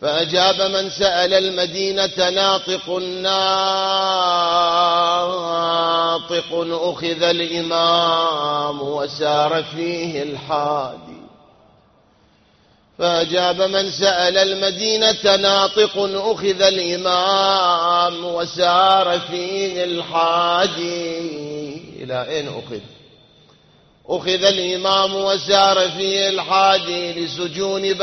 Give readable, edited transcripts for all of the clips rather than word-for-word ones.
فأجاب من سأل المدينة ناطق أخذ الإمام وسار فيه الحادي. فأجاب من سأل المدينة ناطق أخذ الإمام وسار فيه الحادي. إلى أين أخذ الإمام وسار فيه الحادي؟ لسجون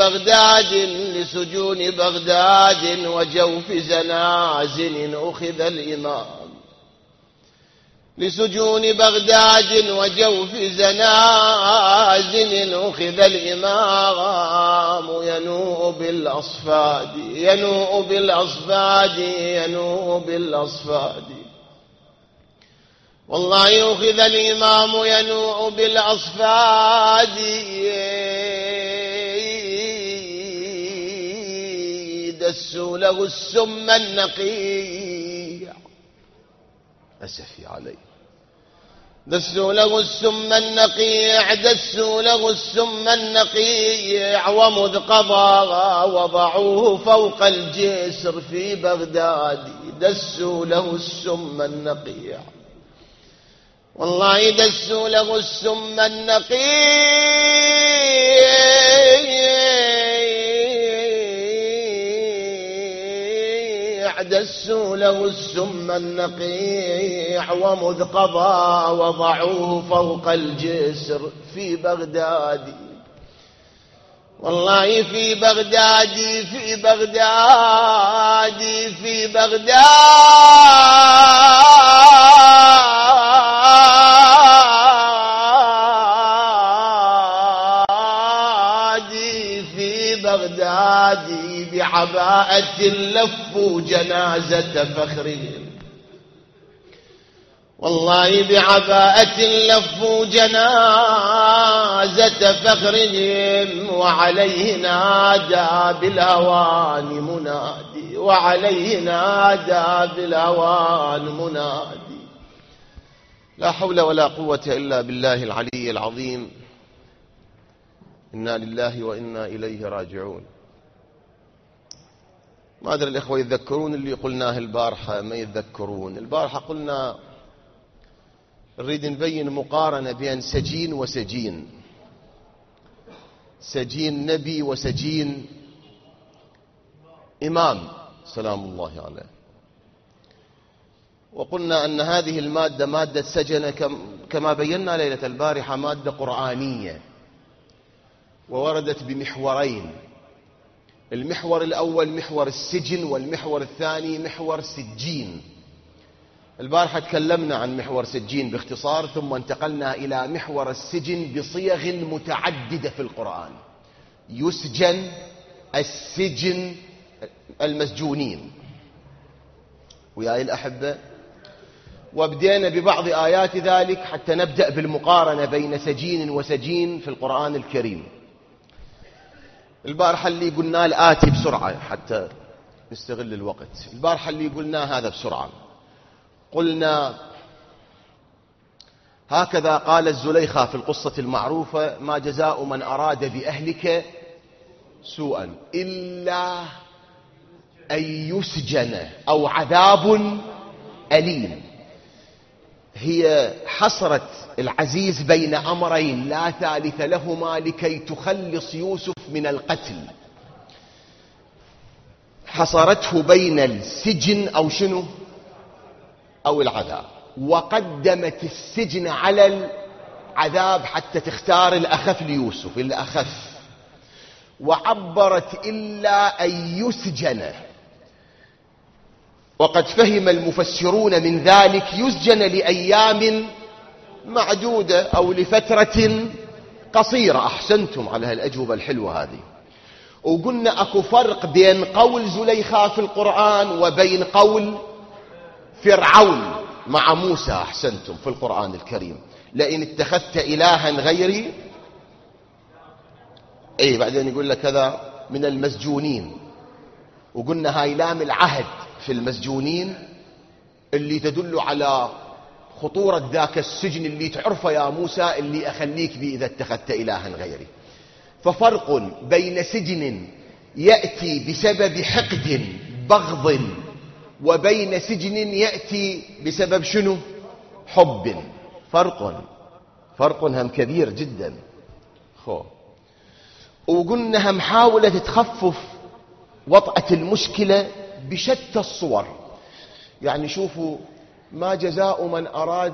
بغداد وجوف زنازل أخذ الإمام. لسجون بغداد وجوف زنازل أخذ الإمام. ينوء بالأصفاد والله أخذ الإمام ينوء بالأصفاد. دسوا له السم النقيع. أسفي عليه. دسوا له السم النقيع ومذ قضى وضعوه فوق الجسر في بغداد. دسوا له السم النقيع والله دسوا له السم النقيع. دسوا له السم النقيع ومذ قضى وضعوه فوق الجسر في بغداد. والله في بغداد بعباءة لفوا جنازة فخرهم. والله بعباءة لفوا جنازة فخرهم وعليه نادى بالهوان منادي. لا حول ولا قوة إلا بالله العلي العظيم. إنا لله وإنا إليه راجعون. ما أدري الإخوة يتذكرون اللي قلناه البارحة ما يتذكرون؟ البارحة قلنا نريد نبين مقارنة بين سجين وسجين، سجين نبي وسجين إمام سلام الله عليه. وقلنا أن هذه المادة مادة سجن كما بينا ليلة البارحة مادة قرآنية، ووردت بمحورين. المحور الأول محور السجن، والمحور الثاني محور سجين. البارحة تكلمنا عن محور سجين باختصار، ثم انتقلنا إلى محور السجن بصيغ متعددة في القرآن. يسجن، السجن، المسجونين. وياي الأحبة، وابدينا ببعض آيات ذلك حتى نبدأ بالمقارنة بين سجين وسجين في القرآن الكريم. البارحة اللي قلنا الآتي بسرعة حتى نستغل الوقت. البارحة اللي قلنا هذا بسرعة. قلنا هكذا قال الزليخة في القصة المعروفة: ما جزاء من أراد بأهلك سوءا إلا أن يسجن أو عذاب أليم. هي حصرت العزيز بين أمرين لا ثالث لهما لكي تخلص يوسف من القتل. حصرته بين السجن أو شنو أو العذاب، وقدمت السجن على العذاب حتى تختار الأخف ليوسف، الأخف. وعبرت إلا أن يسجن، وقد فهم المفسرون من ذلك يسجن لأيام معدودة أو لفترة قصيرة. أحسنتم على هالأجوبة الحلوة هذه. وقلنا أكو فرق بين قول زليخة في القرآن وبين قول فرعون مع موسى. أحسنتم في القرآن الكريم: لئن اتخذت إلها غيري. بعدين يقول لك هذا من المسجونين. وقلنا هاي لام العهد في المسجونين اللي تدل على خطورة ذاك السجن اللي تعرفه يا موسى، اللي أخليك به إذا اتخذت إلها غيري. ففرق بين سجن يأتي بسبب حقد بغض، وبين سجن يأتي بسبب شنو؟ حب. فرق هم كبير جدا. وقلنا هم حاولت تخفف وطأة المشكلة بشتى الصور. يعني شوفوا، ما جزاء من أراد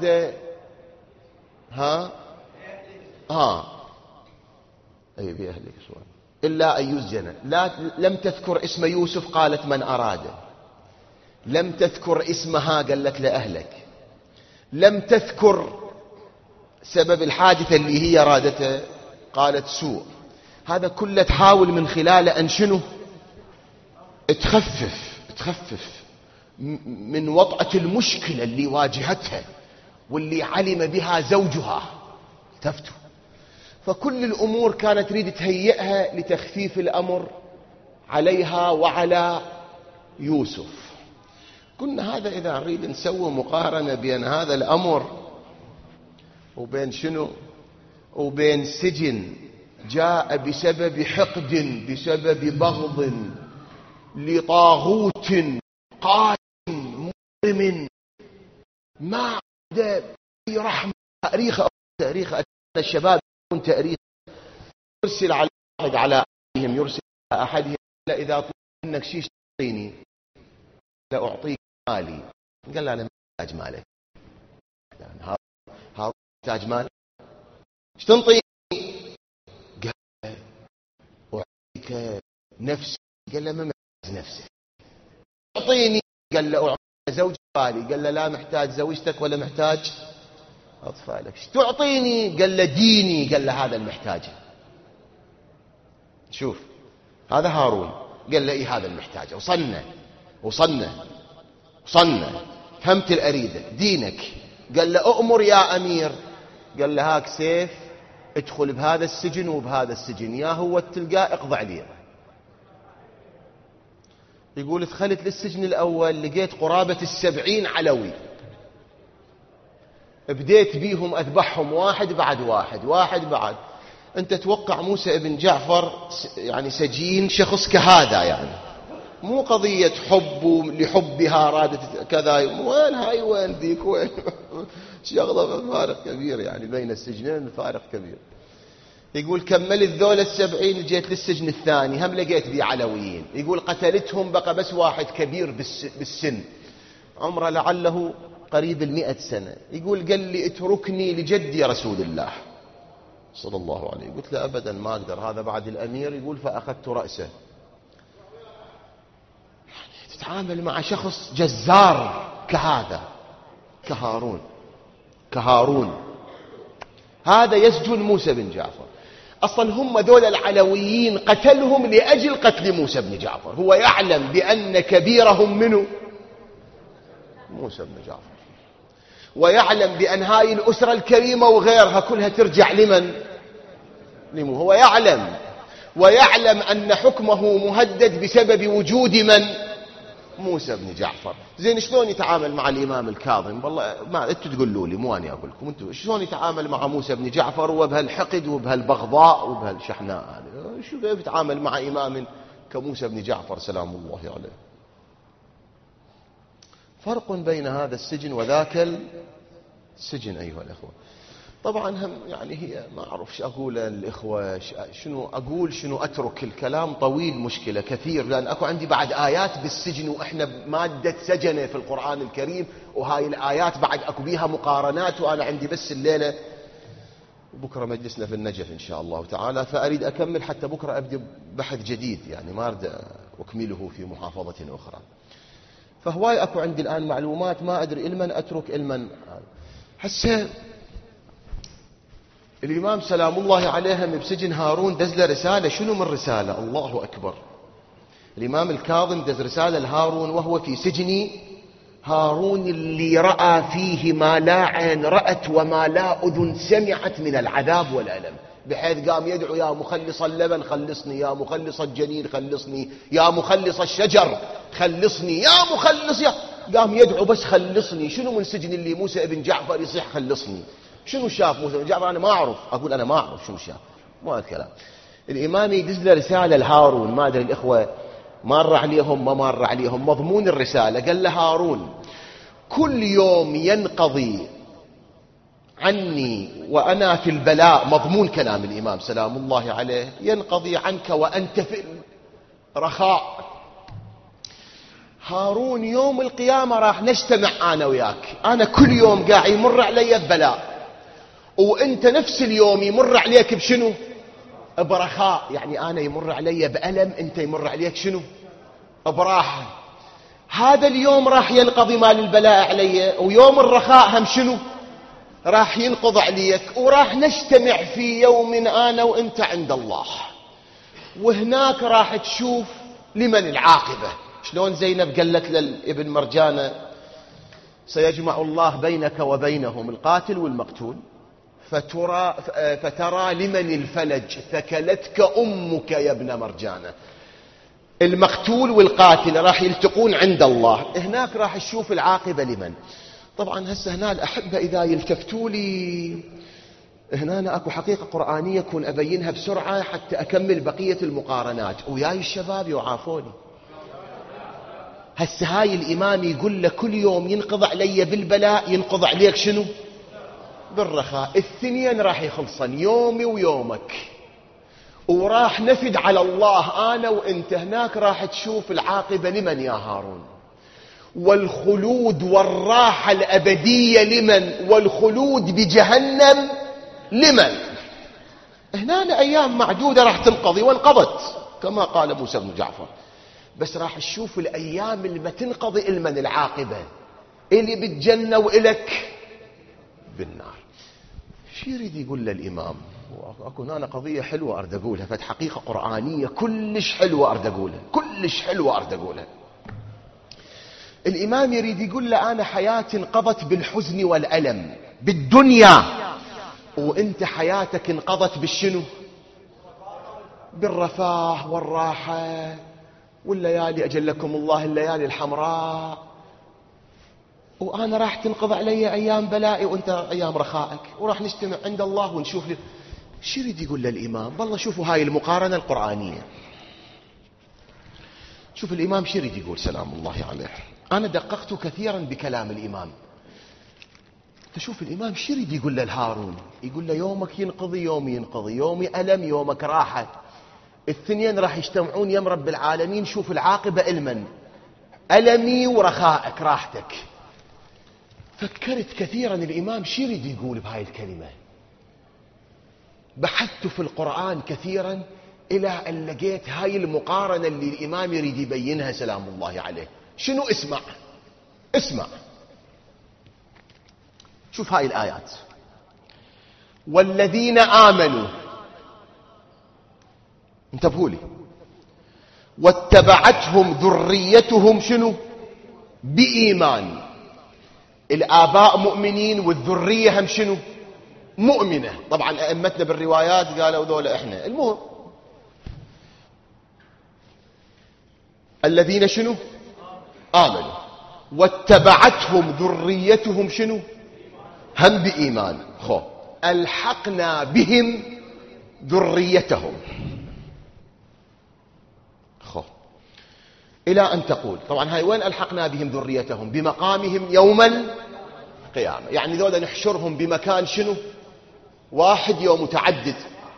أي بأهلك سؤال إلا أن يسجن. لم تذكر اسم يوسف، قالت من أراد. لم تذكر اسمها، قالت لأهلك. لم تذكر سبب الحادثة اللي هي رادته، قالت سوء. هذا كله تحاول من خلاله أن شنو؟ تخفف من وطأة المشكلة اللي واجهتها واللي علم بها زوجها. تفتوا، فكل الأمور كانت تريد تهيئها لتخفيف الأمر عليها وعلى يوسف. قلنا هذا إذا نريد نسوي مقارنة بين هذا الأمر وبين شنو؟ وبين سجن جاء بسبب حقد، بسبب بغض لطاغوت قاتل مجرم، ما عنده أي رحمة. تاريخ الشباب يكون تاريخ. يرسل على أحد على أحدهم، يرسل على أحدهم إذا طلب منك شيء تعطيني، لأعطيك مالي. قال له أنا محتاج مالك. يعني هذا محتاج مالك، ايش تنطيني؟ قال أعطيك نفسي. قال له ما محتاج نفسك. أعطيني. قال له أعطيك زوج بالي. قال له لا محتاج زوجتك ولا محتاج أطفالك. ايش تعطيني؟ قال له ديني. قال له هذا المحتاج. شوف، هذا هارون. قال له إيه هذا المحتاج. وصلنا فهمت الأريدة. دينك. قال له أؤمر يا أمير. قال له هاك سيف، ادخل بهذا السجن وبهذا السجن، يا هو تلقاه اقضى عليه. يقول دخلت للسجن الأول، لقيت قرابة 70 علوي. بديت بيهم أذبحهم واحد بعد واحد. أنت توقع موسى ابن جعفر يعني سجين شخص كهذا، يعني مو قضية حب لحبها رادت كذا، وين هاي وين ذيك وين. شغلة فارق كبير، يعني بين السجنين فارق كبير. يقول كملت ذول 70، جيت للسجن الثاني، هم لقيت بي علويين. يقول قتلتهم، بقى بس واحد كبير بالسن، عمره لعله قريب 100 سنة. يقول قال لي اتركني لجدي رسول الله صلى الله عليه. قلت له أبدا ما أقدر، هذا بعد الأمير. يقول فأخذت رأسه. يعني تتعامل مع شخص جزار كهذا، كهارون. هذا يسجن موسى بن جعفر. أصلا هم ذول العلويين قتلهم لأجل قتل موسى بن جعفر. هو يعلم بأن كبيرهم منه موسى بن جعفر، ويعلم بأن هاي الأسرة الكريمة وغيرها كلها ترجع لمن؟ هو يعلم، ويعلم أن حكمه مهدد بسبب وجود من؟ موسى بن جعفر. زين شلون يتعامل مع الإمام الكاظم؟ والله ما أنتوا تقولوا لي، مو أنا أقول لكم. أنتوا شلون يتعامل مع موسى بن جعفر وبهالحقد وبهالبغضاء وبهالشحناء؟ شو كيف يتعامل مع إمام كموسى بن جعفر سلام الله عليه؟ فرق بين هذا السجن وذاك السجن أيها الأخوة. طبعا هم يعني هي ما أعرف شو أقول للإخوة، شنو أقول شنو أترك. الكلام طويل، مشكلة كثير، لأن أكو عندي بعد آيات بالسجن، وإحنا بمادة سجنة في القرآن الكريم، وهاي الآيات بعد أكو بيها مقارنات، وأنا عندي بس الليلة بكرة مجلسنا في النجف إن شاء الله تعالى، فأريد أكمل حتى بكرة أبدأ بحث جديد، يعني ما أريد أكمله في محافظة أخرى. فهواي أكو عندي الآن معلومات ما أدري إلمن أترك إلمن. هسه الإمام سلام الله عليهم بسجن هارون دز له رسالة. شنو من رسالة؟ الله أكبر. الإمام الكاظم دز رسالة لهارون وهو في سجن هارون، اللي رأى فيه ما لا عين رأت وما لا أذن سمعت من العذاب والألم، بحيث قام يدعو يا مخلص اللبن خلصني، يا مخلص الجنين خلصني، يا مخلص الشجر خلصني، يا مخلص قام يدعو بس خلصني. شنو من سجن اللي موسى ابن جعفر يصيح خلصني؟ شنو شاف موسى بن جعفر؟ أنا ما أعرف، أقول أنا ما أعرف شنو شاف، مو هذا الكلام. الإمام يدز له رسالة لهارون، ما أدري الإخوة مر عليهم ما مر عليهم مضمون الرسالة. قال له هارون كل يوم ينقضي عني وأنا في البلاء، مضمون كلام الإمام سلام الله عليه، ينقضي عنك وأنت في الرخاء. هارون يوم القيامة راح نجتمع أنا وياك، أنا كل يوم قاعد يمر علي ببلاء، وأنت نفس اليوم يمر عليك بشنو؟ برخاء. يعني أنا يمر علي بألم، أنت يمر عليك شنو؟ براحة. هذا اليوم راح ينقضي مال البلاء علي، ويوم الرخاء هم شنو؟ راح ينقض عليك، وراح نجتمع في يوم أنا وأنت عند الله، وهناك راح تشوف لمن العاقبة. شلون زينب قالت لابن مرجانة سيجمع الله بينك وبينهم القاتل والمقتول فترى لمن الفلج ثكلتك أمك يا ابن مرجانة. المقتول والقاتل راح يلتقون عند الله، هناك راح تشوف العاقبة لمن. طبعا هسه هنا الأحبة إذا يلتفتوا لي هنا أنا أكو حقيقة قرآنية كون أبينها بسرعة حتى أكمل بقية المقارنات وياي الشباب يعافوني. هسه هاي الإمام يقول له كل يوم ينقض علي بالبلاء ينقض عليك شنو؟ بالرخاء. الاثنين راح يخلصن يومي ويومك، وراح نفد على الله أنا وإنت. هناك راح تشوف العاقبة لمن يا هارون، والخلود والراحة الأبدية لمن، والخلود بجهنم لمن. هنا أيام معدودة راح تنقضي وانقضت كما قال موسى بن جعفر، بس راح تشوف الأيام اللي ما تنقضي المن العاقبة، اللي بالجنة وإلك بالنار. شو يريد يقول للإمام؟ أكو هنا قضية حلوة أرد أقولها، فد حقيقة قرآنية كلش حلوة أرد أقولها، كلش حلوة أرد أقولها. الإمام يريد يقول له أنا حياتي انقضت بالحزن والألم بالدنيا، وانت حياتك انقضت بالشنو؟ بالرفاه والراحة والليالي أجلكم الله الليالي الحمراء. وأنا راح تنقض علي أيام بلائي وانت أيام رخائك، وراح نجتمع عند الله ونشوف شو يريد يقول للإمام؟ والله شوفوا هاي المقارنة القرآنية. شوف الإمام شو يريد يقول سلام الله عليه. أنا دققت كثيرا بكلام الإمام. تشوف الإمام شو يريد يقول لهارون؟ يقول له يومك ينقضي يومي ينقضي، يومي ألم يومك راحة، الاثنين راح يجتمعون يم رب العالمين. شوف العاقبة المن، ألمي ورخائك راحتك. فكرت كثيرا الإمام شو يريد يقول بهاي الكلمة. بحثت في القرآن كثيرا إلى أن لقيت هاي المقارنة اللي الإمام يريد يبينها سلام الله عليه. شنو؟ اسمع شوف هاي الآيات. والذين آمنوا، انتبهوا لي، واتبعتهم ذريتهم شنو؟ بإيمان. الآباء مؤمنين والذرية هم شنو؟ مؤمنة. طبعا أئمتنا بالروايات قالوا ذولا إحنا. المهم الذين شنو؟ آمنوا واتبعتهم ذريتهم شنو؟ هم بإيمان. خو ألحقنا بهم ذريتهم. خو إلى أن تقول. طبعا هاي وين ألحقنا بهم ذريتهم؟ بمقامهم يوم القيامة. يعني ذولا نحشرهم بمكان شنو؟ واحد يوم متعدد،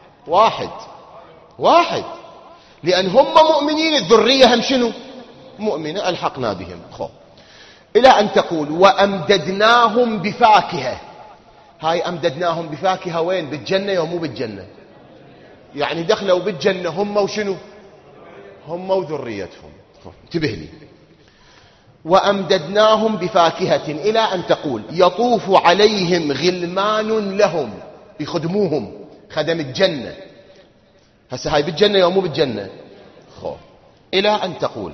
واحد لأن هم مؤمنين، الذرية هم شنو؟ مؤمنة. ألحقنا بهم. خو إلى أن تقول وأمددناهم بفاكهة. هاي أمددناهم بفاكهة وين؟ بالجنة يوم مو بالجنة. يعني دخلوا بالجنة هم وشنو؟ هم وذريتهم. انتبه لي. وأمددناهم بفاكهة إلى أن تقول يطوف عليهم غلمان لهم، يخدموهم خدم الجنة. هسه هاي بالجنة يوم مو بالجنة. خو إلى أن تقول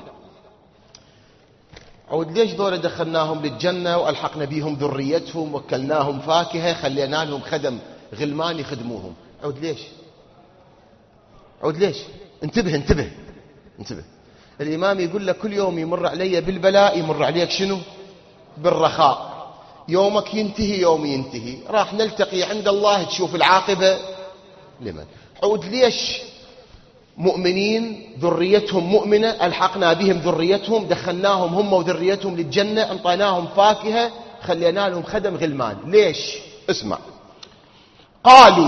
عود ليش دول دخلناهم للجنة وألحقنا بيهم ذريتهم وكلناهم فاكهة خلينا لهم خدم غلمان يخدموهم؟ عود ليش؟ انتبه. الإمام يقول لك كل يوم يمر علي بالبلاء يمر عليك شنو؟ بالرخاء. يومك ينتهي يوم ينتهي، راح نلتقي عند الله تشوف العاقبة لمن. عود ليش مؤمنين ذريتهم مؤمنة، ألحقنا بهم ذريتهم، دخلناهم هم وذريتهم للجنة، أنطيناهم فاكهة، خلينا لهم خدم غلمان. ليش؟ اسمع. قالوا،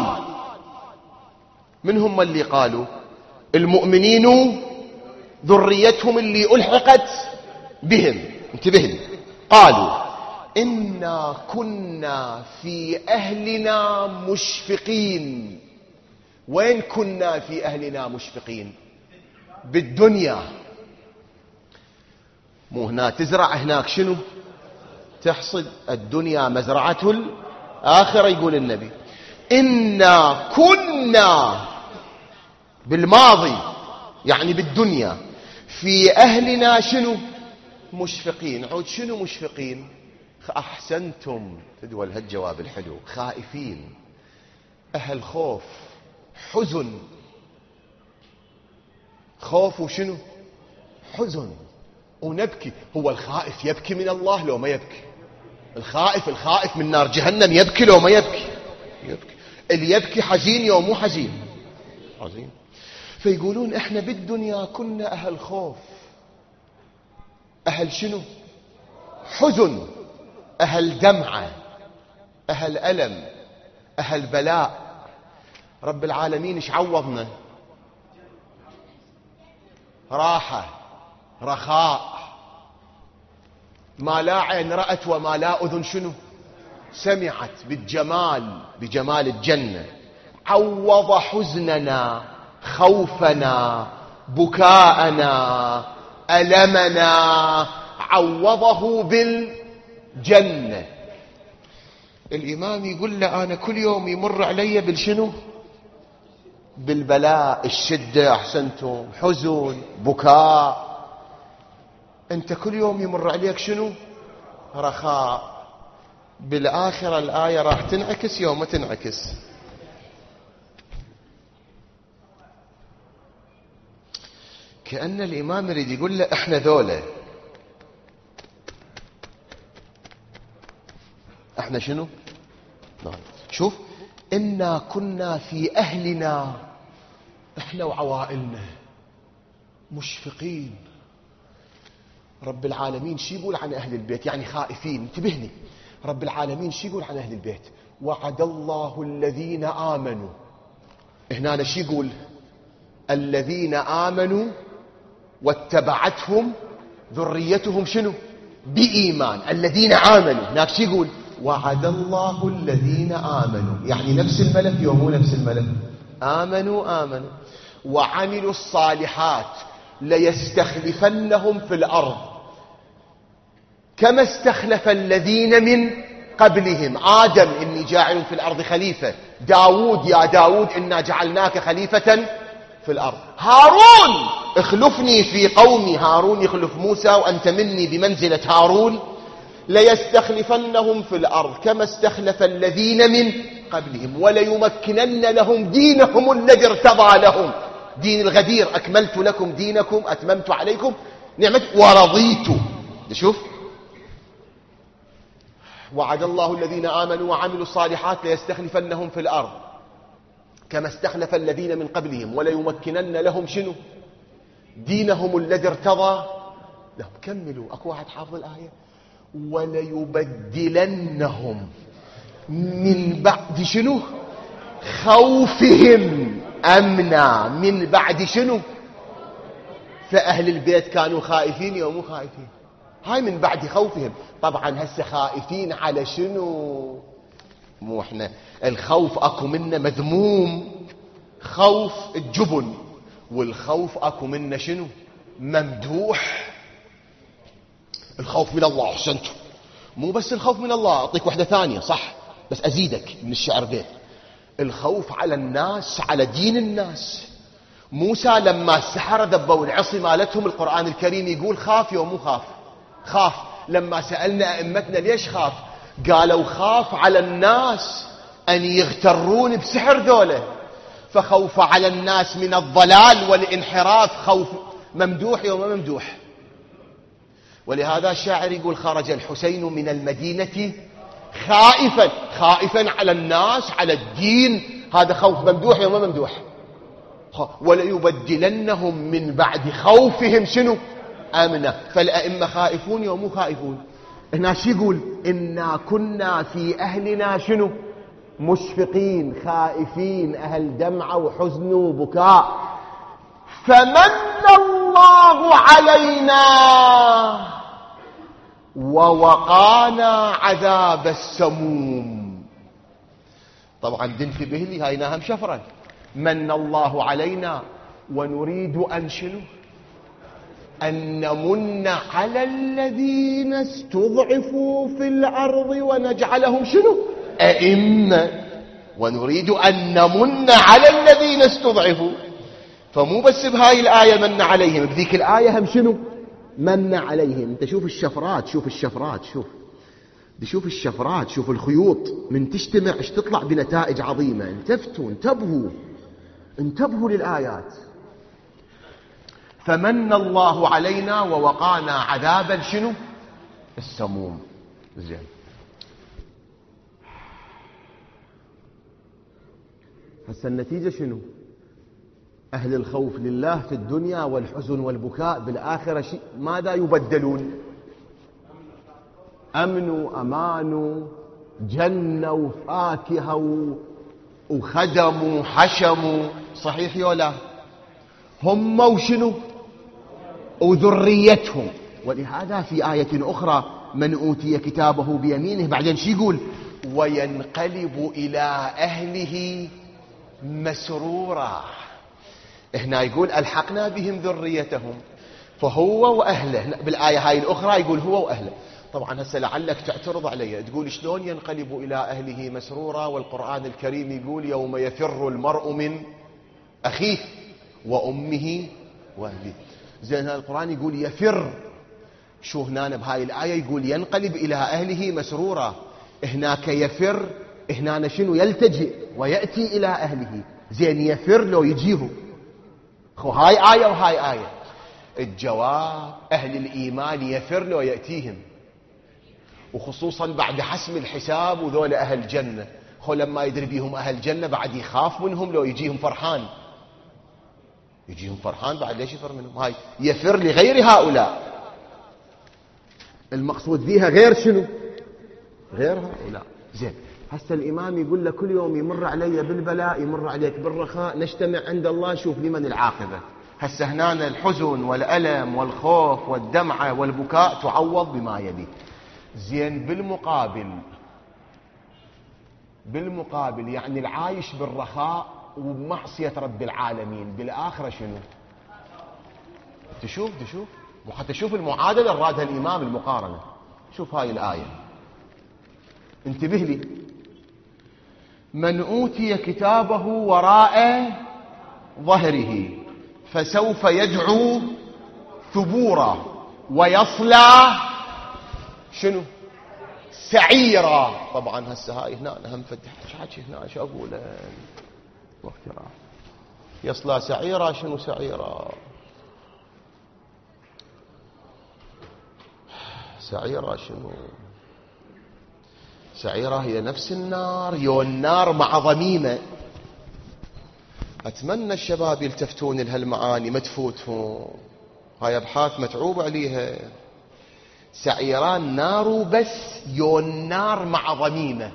من هم اللي قالوا؟ المؤمنين ذريتهم اللي ألحقت بهم. انتبه لي. قالوا إنا كنا في أهلنا مشفقين. وين كنا في أهلنا مشفقين؟ بالدنيا. مو هنا تزرع هناك شنو تحصد. الدنيا مزرعة الآخرة يقول النبي. إنا كنا بالماضي يعني بالدنيا في أهلنا شنو مشفقين. عود شنو مشفقين؟ أحسنتم، تدول هالجواب الحلو. خائفين، أهل خوف، حزن. خوف وشنو؟ حزن ونبكي. هو الخائف يبكي من الله لو ما يبكي؟ الخائف من نار جهنم يبكي لو ما يبكي؟ يبكي. اللي يبكي حزين يوم مو حزين؟ حزين. فيقولون احنا بالدنيا كنا أهل خوف، أهل شنو؟ حزن، أهل دمعة، أهل ألم، أهل بلاء. رب العالمين ايش عوضنا؟ راحة، رخاء، ما لا عين رأت وما لا أذن شنو سمعت، بالجمال، بجمال الجنة. عوض حزننا، خوفنا، بكاءنا، ألمنا، عوضه بالجنة. الإمام يقول له أنا كل يوم يمر علي بالشنو؟ بالبلاء، الشدة، أحسنتم، حزن، بكاء. أنت كل يوم يمر عليك شنو؟ رخاء. بالآخرة الآية راح تنعكس يوم ما تنعكس. كأن الإمام يريد يقول له احنا ذولا، احنا شنو؟ شوف، إنا كنا في أهلنا، احنا وعوائلنا مشفقين. رب العالمين شي يقول عن أهل البيت؟ يعني خائفين. انتبهني، رب العالمين شي يقول عن أهل البيت؟ وعد الله الذين آمنوا. هنا شي يقول؟ الذين آمنوا واتبعتهم ذريتهم شنو؟ بإيمان. الذين آمنوا. هناك شي يقول؟ وعد الله الذين آمنوا، يعني نفس الملك يوم مو نفس الملك؟ آمنوا وعملوا الصالحات ليستخلفنهم في الأرض كما استخلف الذين من قبلهم. آدم إني جاعل في الأرض خليفة. داود يا داود إنا جعلناك خليفة في الأرض. هارون اخلفني في قومي. هارون يخلف موسى وأنت مني بمنزلة هارون. ليستخلفنهم في الأرض كما استخلف الذين من قبلهم وليمكنن لهم دينهم الذي ارتضى لهم. دين الغدير. أكملت لكم دينكم، أتممت عليكم نعمت ورضيت. شوف، وعد الله الذين آمنوا وعملوا الصالحات ليستخلفنهم في الأرض كما استخلف الذين من قبلهم وليمكنن لهم شنو؟ دينهم الذي ارتضى لهم. كملوا، أكو واحد حافظ الآية؟ وليبدلنهم من بعد شنو؟ خوفهم أمنا. من بعد شنو؟ فأهل البيت كانوا خائفين يوم مو خائفين؟ هاي من بعد خوفهم. طبعا هسه خائفين على شنو؟ مو احنا الخوف اكو منه مذموم، خوف الجبن، والخوف اكو منه شنو؟ ممدوح. الخوف من الله. احسنتم. مو بس الخوف من الله، اعطيك واحدة ثانية صح بس ازيدك من الشعر بيت. الخوف على الناس، على دين الناس. موسى لما السحرة دبوا العصي مالتهم، القرآن الكريم يقول خاف يوم مو خاف؟ خاف. لما سألنا أئمتنا ليش خاف؟ قالوا خاف على الناس أن يغترون بسحر ذوله، فخوف على الناس من الضلال والانحراف خوف ممدوح يوم ممدوح. ولهذا الشاعر يقول خرج الحسين من المدينة خائفا على الناس، على الدين. هذا خوف ممدوح يوم ممدوح؟ وليبدلنهم من بعد خوفهم شنو؟ أمنا. فالأئمة خائفون يوم مو خائفون. هنا شو يقول؟ إنا كنا في أهلنا شنو؟ مشفقين خائفين، أهل دمعة وحزن وبكاء. فمن الله علينا ووقانا عذاب السموم. طبعا تنتبه لي، هاي نهم شفرة. من الله علينا ونريد أن شنو؟ أن نمن على الذين استضعفوا في الأرض ونجعلهم شنو؟ أئمة. ونريد أن نمن على الذين استضعفوا. فمو بس بهاي الآية من عليهم، بذيك الآية هم شنو؟ من عليهم. انت شوف الشفرات، شوف الشفرات، شوف الشفرات، شوف الخيوط من تجتمع ايش تطلع بنتائج عظيمة. التفتوا، انتبهوا للآيات. فمن الله علينا ووقانا عذابا شنو؟ السموم. زين، هسه النتيجة شنو؟ أهل الخوف لله في الدنيا والحزن والبكاء بالآخرة ماذا يبدلون؟ أمنوا، أمانوا، جنوا، فاكهة وخدموا، حشموا. صحيح يولا؟ هم وشنو؟ وذريتهم. ولهذا في آية أخرى من أوتي كتابه بيمينه بعدين شي يقول؟ وينقلب إلى أهله مسرورا. هنا يقول ألحقنا بهم ذريتهم، فهو وأهله. بالآية هاي الأخرى يقول هو وأهله. طبعا هسه لعلك تعترض علي تقول شلون ينقلب إلى أهله مسرورا والقرآن الكريم يقول يوم يفر المرء من أخيه وأمه وأهله. زين القرآن يقول يفر، شو هنا بهاي الآية يقول ينقلب إلى أهله مسرورا. هناك يفر، هنا شنو؟ يلتجئ ويأتي إلى أهله. زين يفر لو يجيه. هاي آية وهاي آية. الجواب أهل الإيمان يفر لو يأتيهم، وخصوصا بعد حسم الحساب وذول أهل الجنة. لما يدري بيهم أهل الجنة بعد يخاف منهم لو يجيهم فرحان. يجيهم فرحان بعد ليش يفر منهم؟ هاي يفر لغير هؤلاء. المقصود فيها غير شنو؟ غير هؤلاء. زين، هسه الإمام يقول لك كل يوم يمر علي بالبلاء يمر عليك بالرخاء، نجتمع عند الله شوف لمن العاقبة. هسه هنا الحزن والألم والخوف والدمعة والبكاء تعوض بما يلي. زين، بالمقابل يعني العايش بالرخاء وبمعصية رب العالمين بالآخرة شنو؟ تشوف وحتى شوف المعادلة رادها الإمام المقارنة. شوف هاي الآية، انتبه لي. من أوتي كتابه وراء ظهره فسوف يدعو ثبورا ويصلى شنو؟ سعيرا. طبعا هسه هاي هنا هم فتح حكي هنا شو اقول وقت راح. يصلى سعيرا. شنو سعيرا؟ سعيرا شنو؟ سعيرة هي نفس النار، النار مع ضميمة. أتمنى الشباب يلتفتون لهالمعاني ما تفوتهم، هاي أبحاث متعوب عليها. سعيران نار بس النار مع ضميمة.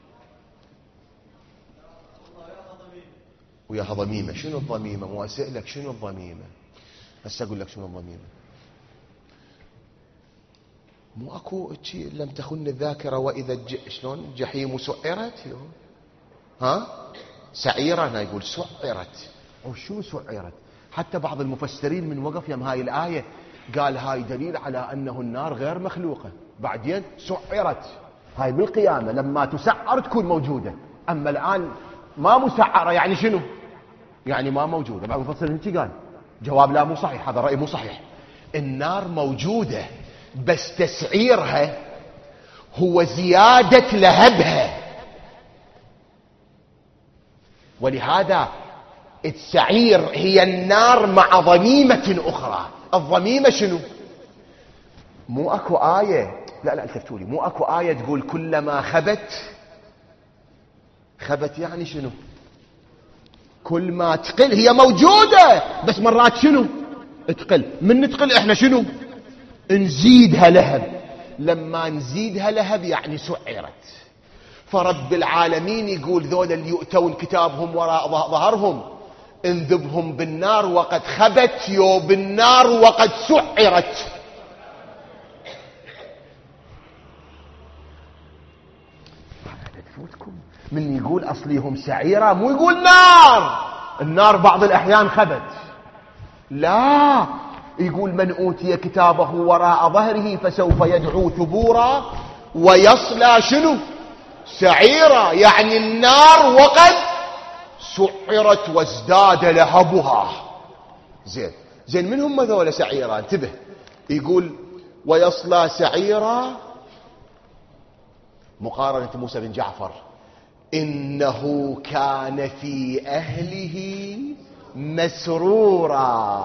وياها ضميمة. شنو الضميمة؟ مو أسألك شنو الضميمة، هسه أقول لك شنو الضميمة. مو اكو شيء لم تخن الذاكره واذا شلون الجحيم سعرت. ها سعيره. هنا يقول سعرت. وشو سعرت؟ حتى بعض المفسرين من وقف يم هاي الايه قال هاي دليل على انه النار غير مخلوقه. بعدين سعرت، هاي بالقيامه لما تسعر تكون موجوده. اما الان ما مسعره يعني شنو؟ يعني ما موجوده. بعض المفسرين هيك قال. جواب لا، مو صحيح، هذا راي مو صحيح. النار موجوده بس تسعيرها هو زيادة لهبها. ولهذا السعير هي النار مع ضميمة أخرى. الضميمة شنو؟ مو أكو آية، لا التفتولي، مو أكو آية تقول كلما خبت يعني شنو؟ كل ما تقل هي موجودة بس مرات شنو تقل. من تقل احنا شنو نزيدها لهب. لما نزيدها لهب يعني سعرت. فرب العالمين يقول ذول اللي يؤتون كتابهم وراء ظهرهم انذبهم بالنار وقد خبت يو بالنار وقد سعرت. تفوتكم من يقول أصليهم سعيرة مو يقول نار. النار بعض الأحيان خبت. لا يقول من أوتي كتابه وراء ظهره فسوف يدعو ثبورا ويصلى شنو سعيرا. يعني النار وقد سعرت وازداد لهبها. زين من هم ذولا سعيرا؟ انتبه يقول ويصلى سعيرا مقارنة موسى بن جعفر إنه كان في أهله مسرورا.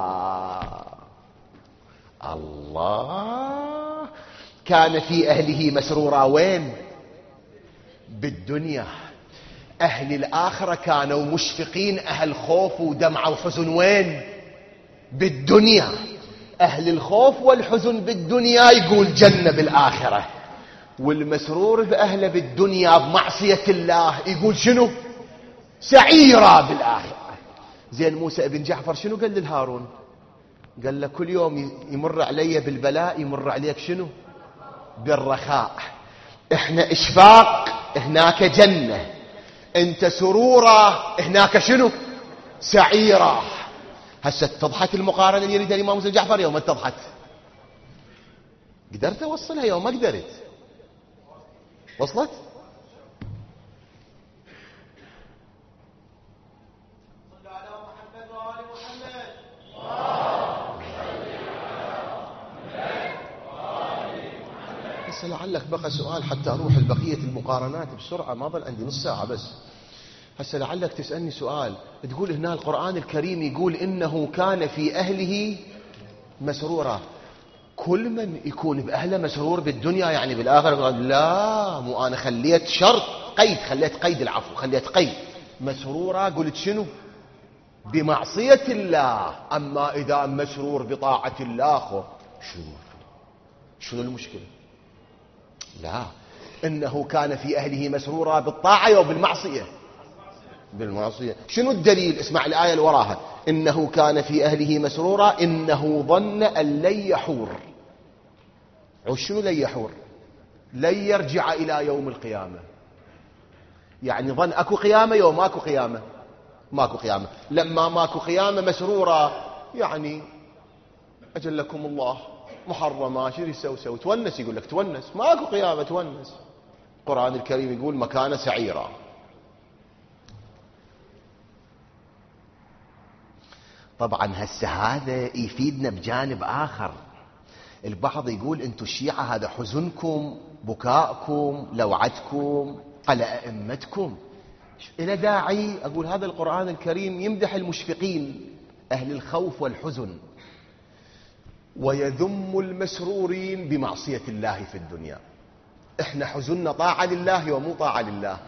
الله كان في أهله مسرورا وين؟ بالدنيا. أهل الآخرة كانوا مشفقين أهل خوف ودمع وحزن وين؟ بالدنيا. أهل الخوف والحزن بالدنيا يقول جنة بالآخرة. والمسرور بأهله بالدنيا بمعصية الله يقول شنو سعيرا بالآخرة. زين موسى بن جعفر شنو قال للهارون؟ قال له كل يوم يمر علي بالبلاء يمر عليك شنو بالرخاء. احنا اشفاق هناك جنة، انت سرورا هناك شنو سعيرا. هسه اتضحت المقارنة اللي يريدها الإمام موسى بن جعفر يوم اتضحت. قدرت اوصلها يوم ما قدرت؟ وصلت؟ هسه لعلك بقى سؤال حتى اروح لبقية المقارنات بسرعة، ما ظل عندي نص ساعة بس. هسه لعلك تسألني سؤال، تقول هنا القرآن الكريم يقول إنه كان في أهله مسرورا. كل من يكون بأهله مسرور بالدنيا يعني بالآخرة؟ لا مو أنا خليت شرط قيد، خليت قيد العفو، خليت قيد مسرورا. قلت شنو بمعصية الله. أما إذا مسرور بطاعة الله شنو المشكلة؟ لا إنه كان في أهله مسرورا بالطاعة وبالمعصية. بالمعصية. شنو الدليل؟ اسمع الآية اللي وراها. إنه كان في أهله مسرورا إنه ظن أن لن يحور. شنو لن يحور؟ لن يرجع إلى يوم القيامة. يعني ظن أكو قيامة يوم ماكو قيامة؟ ماكو قيامة. لما ماكو قيامة مسرورا يعني أجلكم الله محرمة شو يسوي تونس. يقول لك تونس ماكو قيامة تونس. القرآن الكريم يقول مكان سعيرا. طبعا هسه هذا يفيدنا بجانب آخر. البعض يقول انتم الشيعة هذا حزنكم بكاءكم لوعتكم على أئمتكم. إلى داعي أقول هذا القرآن الكريم يمدح المشفقين أهل الخوف والحزن ويذم المسرورين بمعصية الله في الدنيا. احنا حزننا طاعة لله ومو طاعة لله.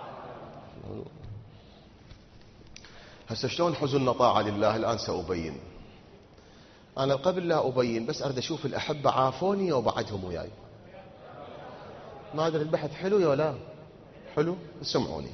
هسه شلون حزننا طاعة لله؟ الآن سأبين. أنا قبل لا أبين بس أريد أشوف الأحبة عافوني وبعدهم وياي. ما أدري البحث حلو يا لا حلو؟ اسمعوني.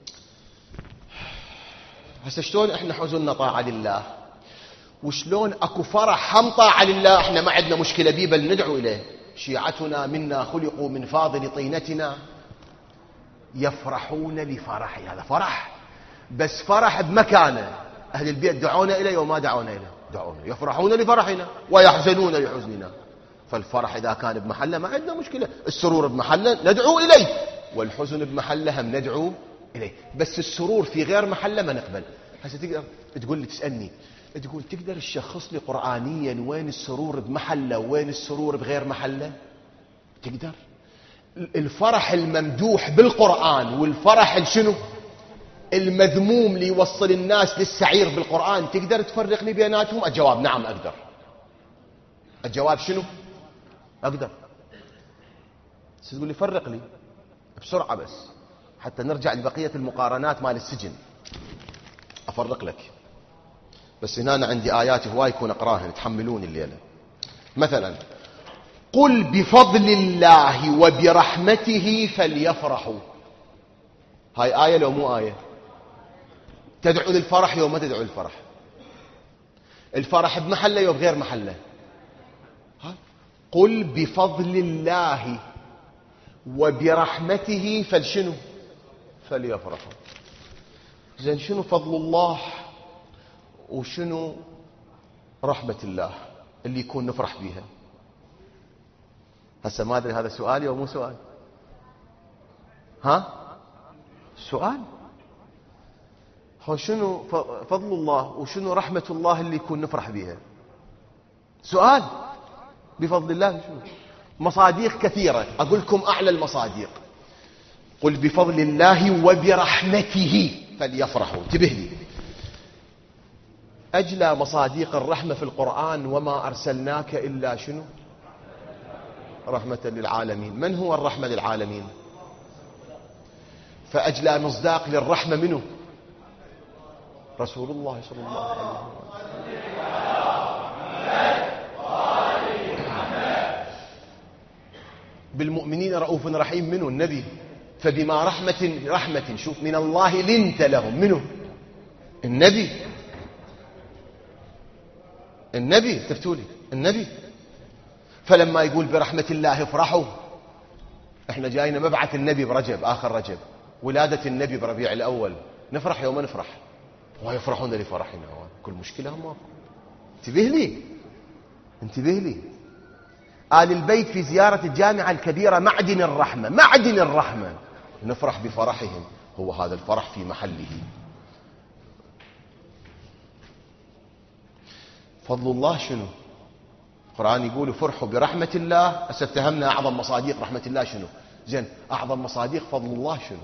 هسه شلون إحنا حزننا طاعة لله وشلون أكو فرح هم طاعة لله. إحنا ما عندنا مشكلة بيه بل ندعو إليه. شيعتنا منا خلقوا من فاضل طينتنا يفرحون لفرحي. هذا فرح بس فرح بمكانه. أهل البيت دعونا إليه وما دعونا إليه. دعونا يفرحون لفرحنا ويحزنون لحزننا. فالفرح إذا كان بمحله ما عندنا مشكلة. السرور بمحله ندعو إليه والحزن بمحله هم ندعو إليه. بس السرور في غير محله ما نقبل. هسه تقدر تقول لي تسألني تقول تقدر تشخص لي قرآنيا وين السرور بمحله وين السرور بغير محله؟ تقدر؟ الفرح الممدوح بالقرآن والفرح شنو المذموم اللي يوصل الناس للسعير بالقرآن تقدر تفرق لي بيناتهم؟ الجواب نعم أقدر. الجواب شنو؟ أقدر. تقول لي فرق لي بسرعة بس حتى نرجع لبقية المقارنات مال السجن. أفرق لك، بس هنا أنا عندي آيات هواي يكون أقراها تحملون الليلة. مثلا قل بفضل الله وبرحمته فليفرحوا، هاي آية لو مو آية؟ تدعو للفرح يوم ما تدعو للفرح؟ الفرح بمحله يوم بغير محله. قل بفضل الله وبرحمته فلشنو؟ فليفرحوا. زين شنو فضل الله وشنو رحمة الله اللي يكون نفرح بيها؟ هسه ما أدري هذا سؤالي أو مو سؤال؟ ها؟ سؤال. هو شنو فضل الله وشنو رحمة الله اللي يكون نفرح بيها؟ سؤال. بفضل الله شنو؟ مصاديق كثيرة، أقول لكم أعلى المصاديق. قل بفضل الله وبرحمته فليفرحوا. انتبه لي، أجلى مصاديق الرحمة في القرآن وما أرسلناك إلا شنو؟ رحمة للعالمين. من هو الرحمة للعالمين؟ فأجلى مصداق للرحمة منه رسول الله صلى الله عليه وسلم. بالمؤمنين رؤوف رحيم منه النبي. فبما رحمة شوف من الله لنت لهم منه النبي تفتولي النبي. فلما يقول برحمة الله افرحوا، احنا جاينا مبعث النبي برجب، آخر رجب، ولادة النبي بربيع الأول، نفرح يوم نفرح ويفرحون لفرحنا. كل مشكلة هم. انتبه لي. آل البيت في زيارة الجامعة الكبيرة معدن الرحمة، نفرح بفرحهم، هو هذا الفرح في محله. فضل الله شنو؟ القرآن يقول فرحوا برحمة الله. أستفهمنا أعظم مصاديق رحمة الله شنو؟ زين أعظم مصاديق فضل الله شنو؟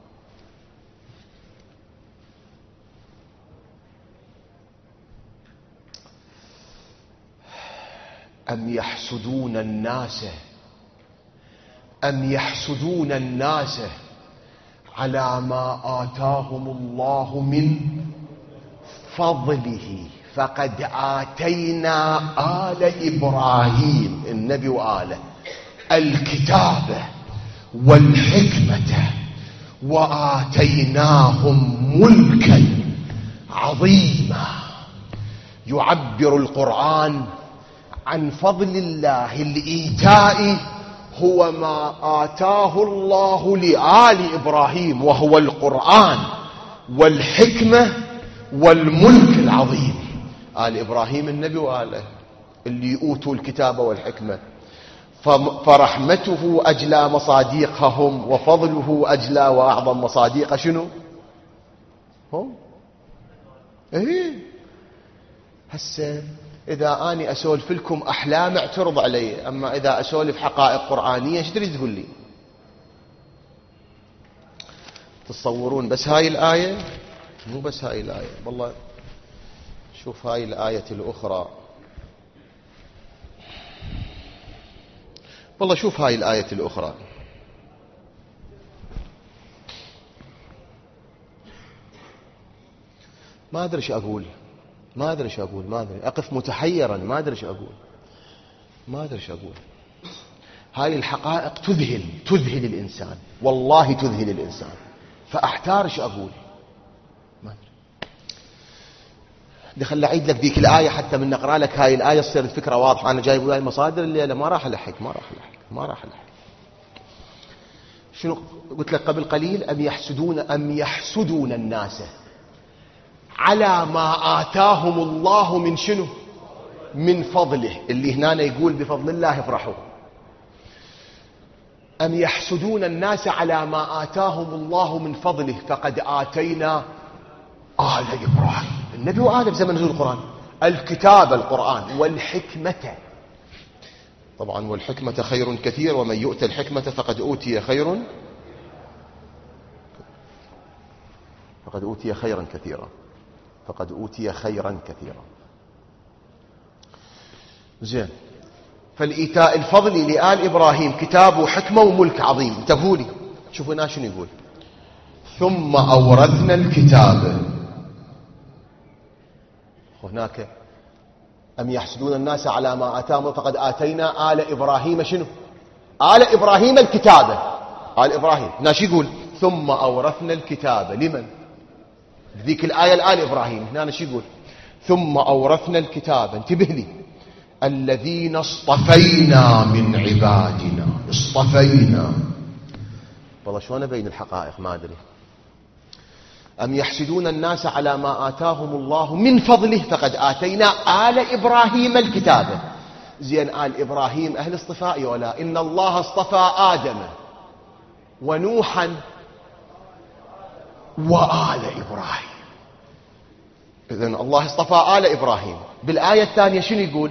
أم يحسدون الناس على ما آتاهم الله من فضله فقد آتينا آل إبراهيم النبي وآله الكتاب والحكمة وآتيناهم ملكا عظيما. يعبر القرآن عن فضل الله الإيتاء هو ما آتاه الله لآل إبراهيم، وهو القرآن والحكمة والملك العظيم. آل إبراهيم النبي وآله اللي أوتوا الكتاب والحكمة. فرحمته أجلى مصاديقهم وفضله أجلى وأعظم مصاديق شنو؟ هم؟ هسه إذا أني أسولف لكم أحلام اعترض علي، أما إذا أسولف حقائق قرآنية ايش تريد تقول لي؟ تتصورون بس هاي الآية؟ مو بس هاي الآية والله. شوف هاي الآية الأخرى، والله شوف هاي الآية الأخرى. ما أدري ايش أقول، أقف متحيرا، ما أدري ايش أقول. هاي الحقائق تذهل الإنسان، والله تذهل الإنسان، فأحتار ايش أقول، ما أدري. خل أعيد لك ذيك الآية حتى من نقرأ لك هاي الآية تصير الفكرة واضحة. أنا جايب هاي المصادر اللي ما راح ألحق. شنو قلت لك قبل قليل؟ أم يحسدون الناس على ما آتاهم الله من شنو؟ من فضله. اللي هنا يقول بفضل الله افرحوا. أم يحسدون الناس على ما آتاهم الله من فضله فقد آتينا آل إبراهيم النبي وآله بزمن نزول القرآن الكتاب القرآن والحكمة. طبعا والحكمة خير كثير، ومن يؤت الحكمة فقد أوتي خيرا كثيرا. زين. فالإيتاء الفضل لآل إبراهيم كتاب وحكمة وملك عظيم. انتبهوا لي، شوفوا هنا شنو يقول: ثم أورثنا الكتاب هناك أم يحسدون الناس على ما آتاهم فقد آتينا آل إبراهيم شنو؟ آل إبراهيم الكتابة. آل إبراهيم هنا شو يقول؟ ثم أورثنا الكتاب لمن؟ ذيك الآية الآل إبراهيم. هنا شو يقول؟ ثم أورثنا الكتاب، انتبه لي، الذين اصطفينا من عبادنا. اصطفينا، والله شلون أبين الحقائق ما أدري. أم يحسدون الناس على ما آتاهم الله من فضله فقد آتينا آل إبراهيم الكتاب. زين آل إبراهيم أهل اصطفاء ولا؟ إن الله اصطفى آدم ونوحا وآل إبراهيم. إذن الله اصطفى آل إبراهيم. بالآية الثانية شنو يقول؟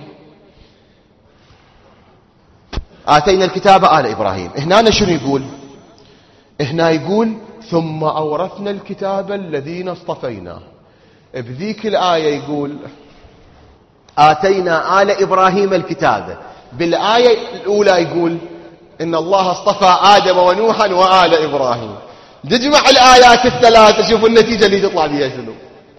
آتينا الكتاب آل إبراهيم. هنا شنو يقول؟ هنا يقول ثم أورثنا الكتاب الذين اصطفينا. بذيك الآية يقول آتينا آل إبراهيم الكتاب. بالآية الأولى يقول إن الله اصطفى آدم ونوحا وآل إبراهيم. تجمع الآيات الثلاثة شوفوا النتيجة اللي تطلع بها شنو.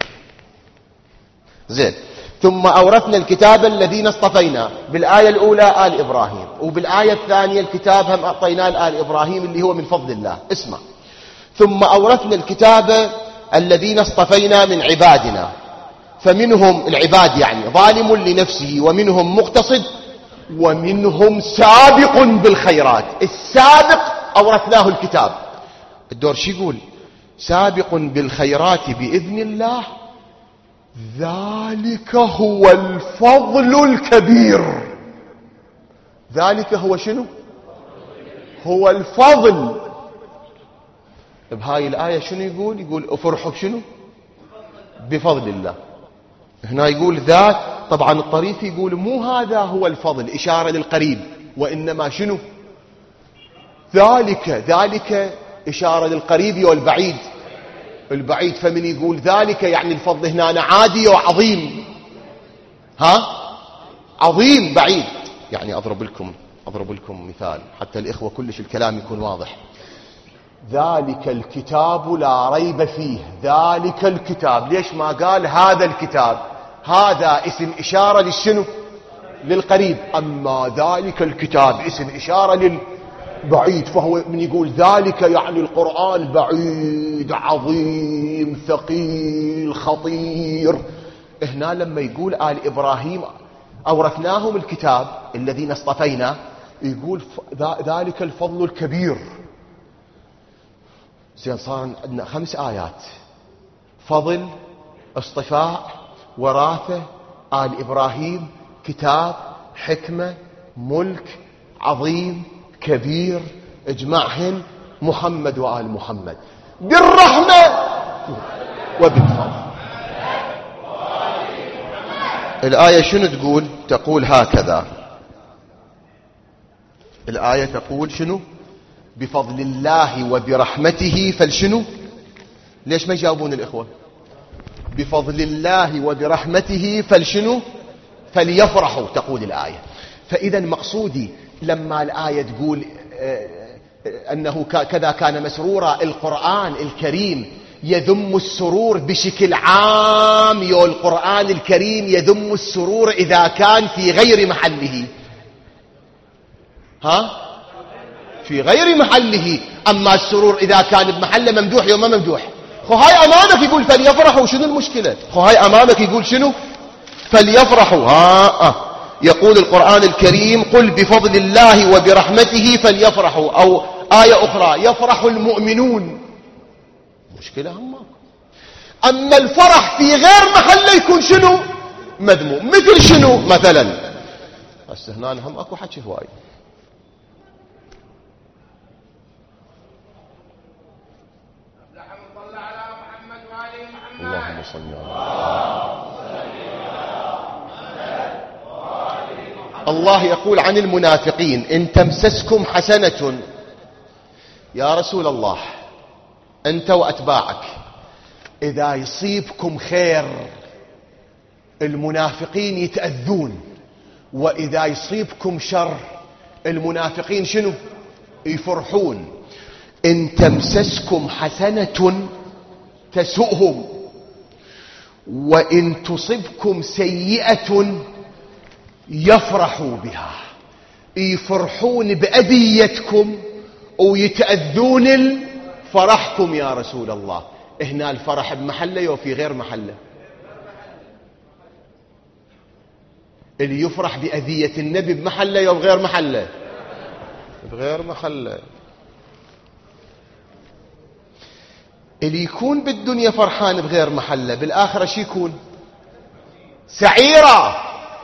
زين، ثم أورثنا الكتاب الذين اصطفينا. بالآية الأولى آل إبراهيم، وبالآية الثانية الكتاب هم أعطيناه لآل إبراهيم اللي هو من فضل الله. اسمع، ثم أورثنا الكتاب الذين اصطفينا من عبادنا فمنهم العباد يعني ظالم لنفسه ومنهم مقتصد ومنهم سابق بالخيرات. السابق أورثناه الكتاب. الدور شو يقول؟ سابق بالخيرات بإذن الله ذلك هو الفضل الكبير. ذلك هو شنو؟ هو الفضل. بهاي الآية شنو يقول؟ يقول افرحوا بشنو؟ بفضل الله. هنا يقول ذات، طبعا الطريف يقول مو هذا هو الفضل، إشارة للقريب، وإنما شنو؟ ذلك إشارة للقريب والبعيد. البعيد، فمن يقول ذلك يعني الفضل هنا عادي وعظيم. عظيم بعيد. يعني أضرب لكم مثال حتى الإخوة كلش الكلام يكون واضح. ذلك الكتاب لا ريب فيه. ذلك الكتاب، ليش ما قال هذا الكتاب؟ هذا اسم إشارة للشنو؟ للقريب. أما ذلك الكتاب اسم إشارة للبعيد، فهو من يقول ذلك يعني القرآن بعيد عظيم ثقيل خطير. هنا لما يقول آل إبراهيم أورثناهم الكتاب الذين اصطفينا، يقول ذلك الفضل الكبير. زين، صار عندنا 5 آيات: فضل، اصطفاء، وراثة، آل إبراهيم، كتاب، حكمة، ملك، عظيم، كبير، اجمعهن محمد وآل محمد بالرحمة وبالفضل. الآية شنو تقول؟ تقول هكذا. الآية تقول شنو؟ بفضل الله وبرحمته فالشنو؟ ليش ما يجاوبون الإخوة؟ بفضل الله وبرحمته فالشنو؟ فليفرحوا، تقول الآية. فإذا مقصودي لما الآية تقول أنه كذا كان مسرورا، القرآن الكريم يذم السرور بشكل عام. القرآن الكريم يذم السرور إذا كان في غير محله. في غير محله. أما السرور إذا كان بمحله ممدوح يوم ما ممدوح. هاي أمامك يقول فليفرحوا، شنو المشكلة؟ هاي أمامك يقول شنو؟ فليفرحوا. يقول القرآن الكريم قل بفضل الله وبرحمته فليفرحوا. أو آية أخرى يفرح المؤمنون. مشكلة هم. أما الفرح في غير محله يكون شنو؟ مذموم. مثل شنو؟ مثلا هسه هنا هم أكو حكي هواي. اللهم صل على الله. يقول عن المنافقين إن تمسسكم حسنة، يا رسول الله أنت وأتباعك، إذا يصيبكم خير المنافقين يتأذون، وإذا يصيبكم شر المنافقين شنو؟ يفرحون. إن تمسسكم حسنة تسؤهم وإن تصبكم سيئة يفرحوا بها، يفرحون بأذيتكم ويتأذون فرحكم يا رسول الله. هنا الفرح بمحله وفي غير محله. اللي يفرح بأذية النبي بمحله وبغير محله، بغير محله. اللي يكون بالدنيا فرحان بغير محله بالآخرة شي يكون؟ سعيرة.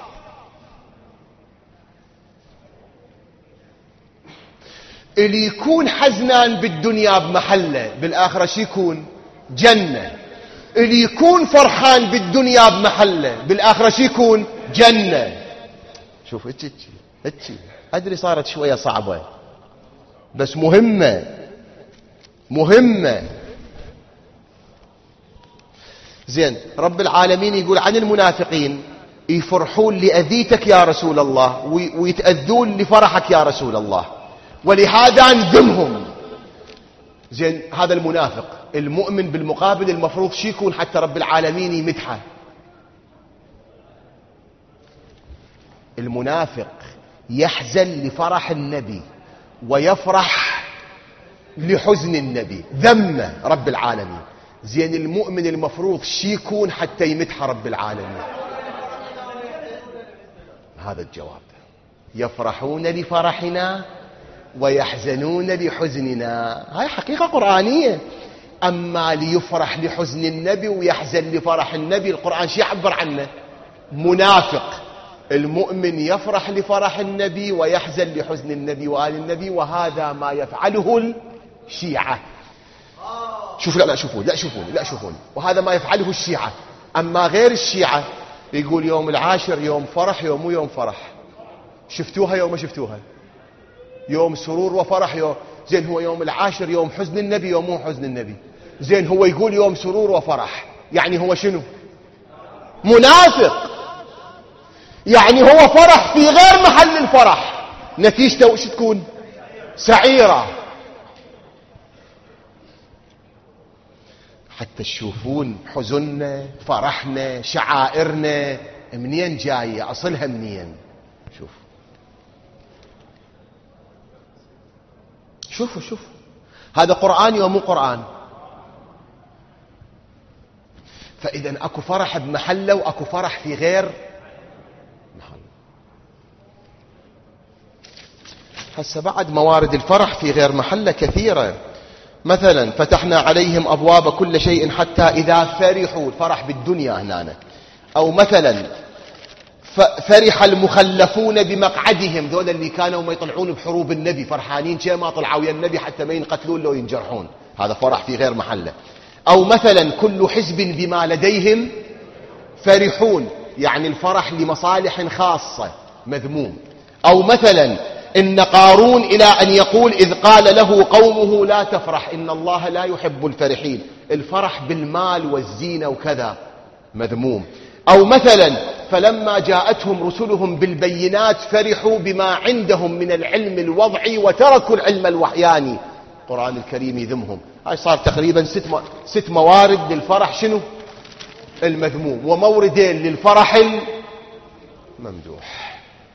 اللي يكون حزنان بالدنيا بمحله بالآخرة شي يكون؟ جنة. اللي يكون فرحان بالدنيا بمحله بالآخرة شي يكون؟ جنة. شوف اتشي أدري صارت شوية صعبة بس مهمة. زين، رب العالمين يقول عن المنافقين يفرحون لأذيتك يا رسول الله ويتأذون لفرحك يا رسول الله، ولهذا نذمهم. زين، هذا المنافق. المؤمن بالمقابل المفروض شي يكون حتى رب العالمين يمدحه؟ المنافق يحزن لفرح النبي ويفرح لحزن النبي، ذمه رب العالمين. زين، المؤمن المفروض شي يكون حتى يمدح رب العالمين؟ هذا الجواب. يفرحون لفرحنا ويحزنون لحزننا. هاي حقيقة قرآنية. أما ليفرح لحزن النبي ويحزن لفرح النبي، القرآن شي يعبر عنه؟ منافق. المؤمن يفرح لفرح النبي ويحزن لحزن النبي وآل النبي، وهذا ما يفعله الشيعة. شوفوا، لا شوفون، وهذا ما يفعله الشيعة. أما غير الشيعة يقول يوم العاشر يوم فرح، يوم مو يوم فرح. شفتوها يوم ما شفتوها؟ يوم سرور وفرح يوم. زين، هو يوم العاشر يوم حزن النبي يوم مو حزن النبي. زين، هو يقول يوم سرور وفرح، يعني هو شنو؟ منافق. يعني هو فرح في غير محل الفرح، نتيجته وش تكون؟ سعيرة. حتى تشوفون حزننا، فرحنا، شعائرنا منين جاية، أصلها منين. شوفوا هذا قرآن ومو قرآن. فإذا أكو فرح بمحله وأكو فرح في غير محله. هسه بعد موارد الفرح في غير محله كثيرة. مثلا فتحنا عليهم أبواب كل شيء حتى إذا فرحوا، الفرح بالدنيا هنا. أو مثلا فرح المخلفون بمقعدهم، ذول اللي كانوا ما يطلعون بحروب النبي فرحانين كما طلعوا يا النبي حتى ما ينقتلون لو ينجرحون، هذا فرح في غير محله. أو مثلا كل حزب بما لديهم فرحون، يعني الفرح لمصالح خاصة، مذموم. أو مثلا إن قارون إلى أن يقول إذ قال له قومه لا تفرح إن الله لا يحب الفرحين، الفرح بالمال والزينة وكذا، مذموم. أو مثلا فلما جاءتهم رسلهم بالبينات فرحوا بما عندهم من العلم الوضعي وتركوا العلم الوحياني، القرآن الكريم يذمهم. هاي صار تقريبا 6 موارد للفرح شنو؟ المذموم، وموردين للفرح الممدوح.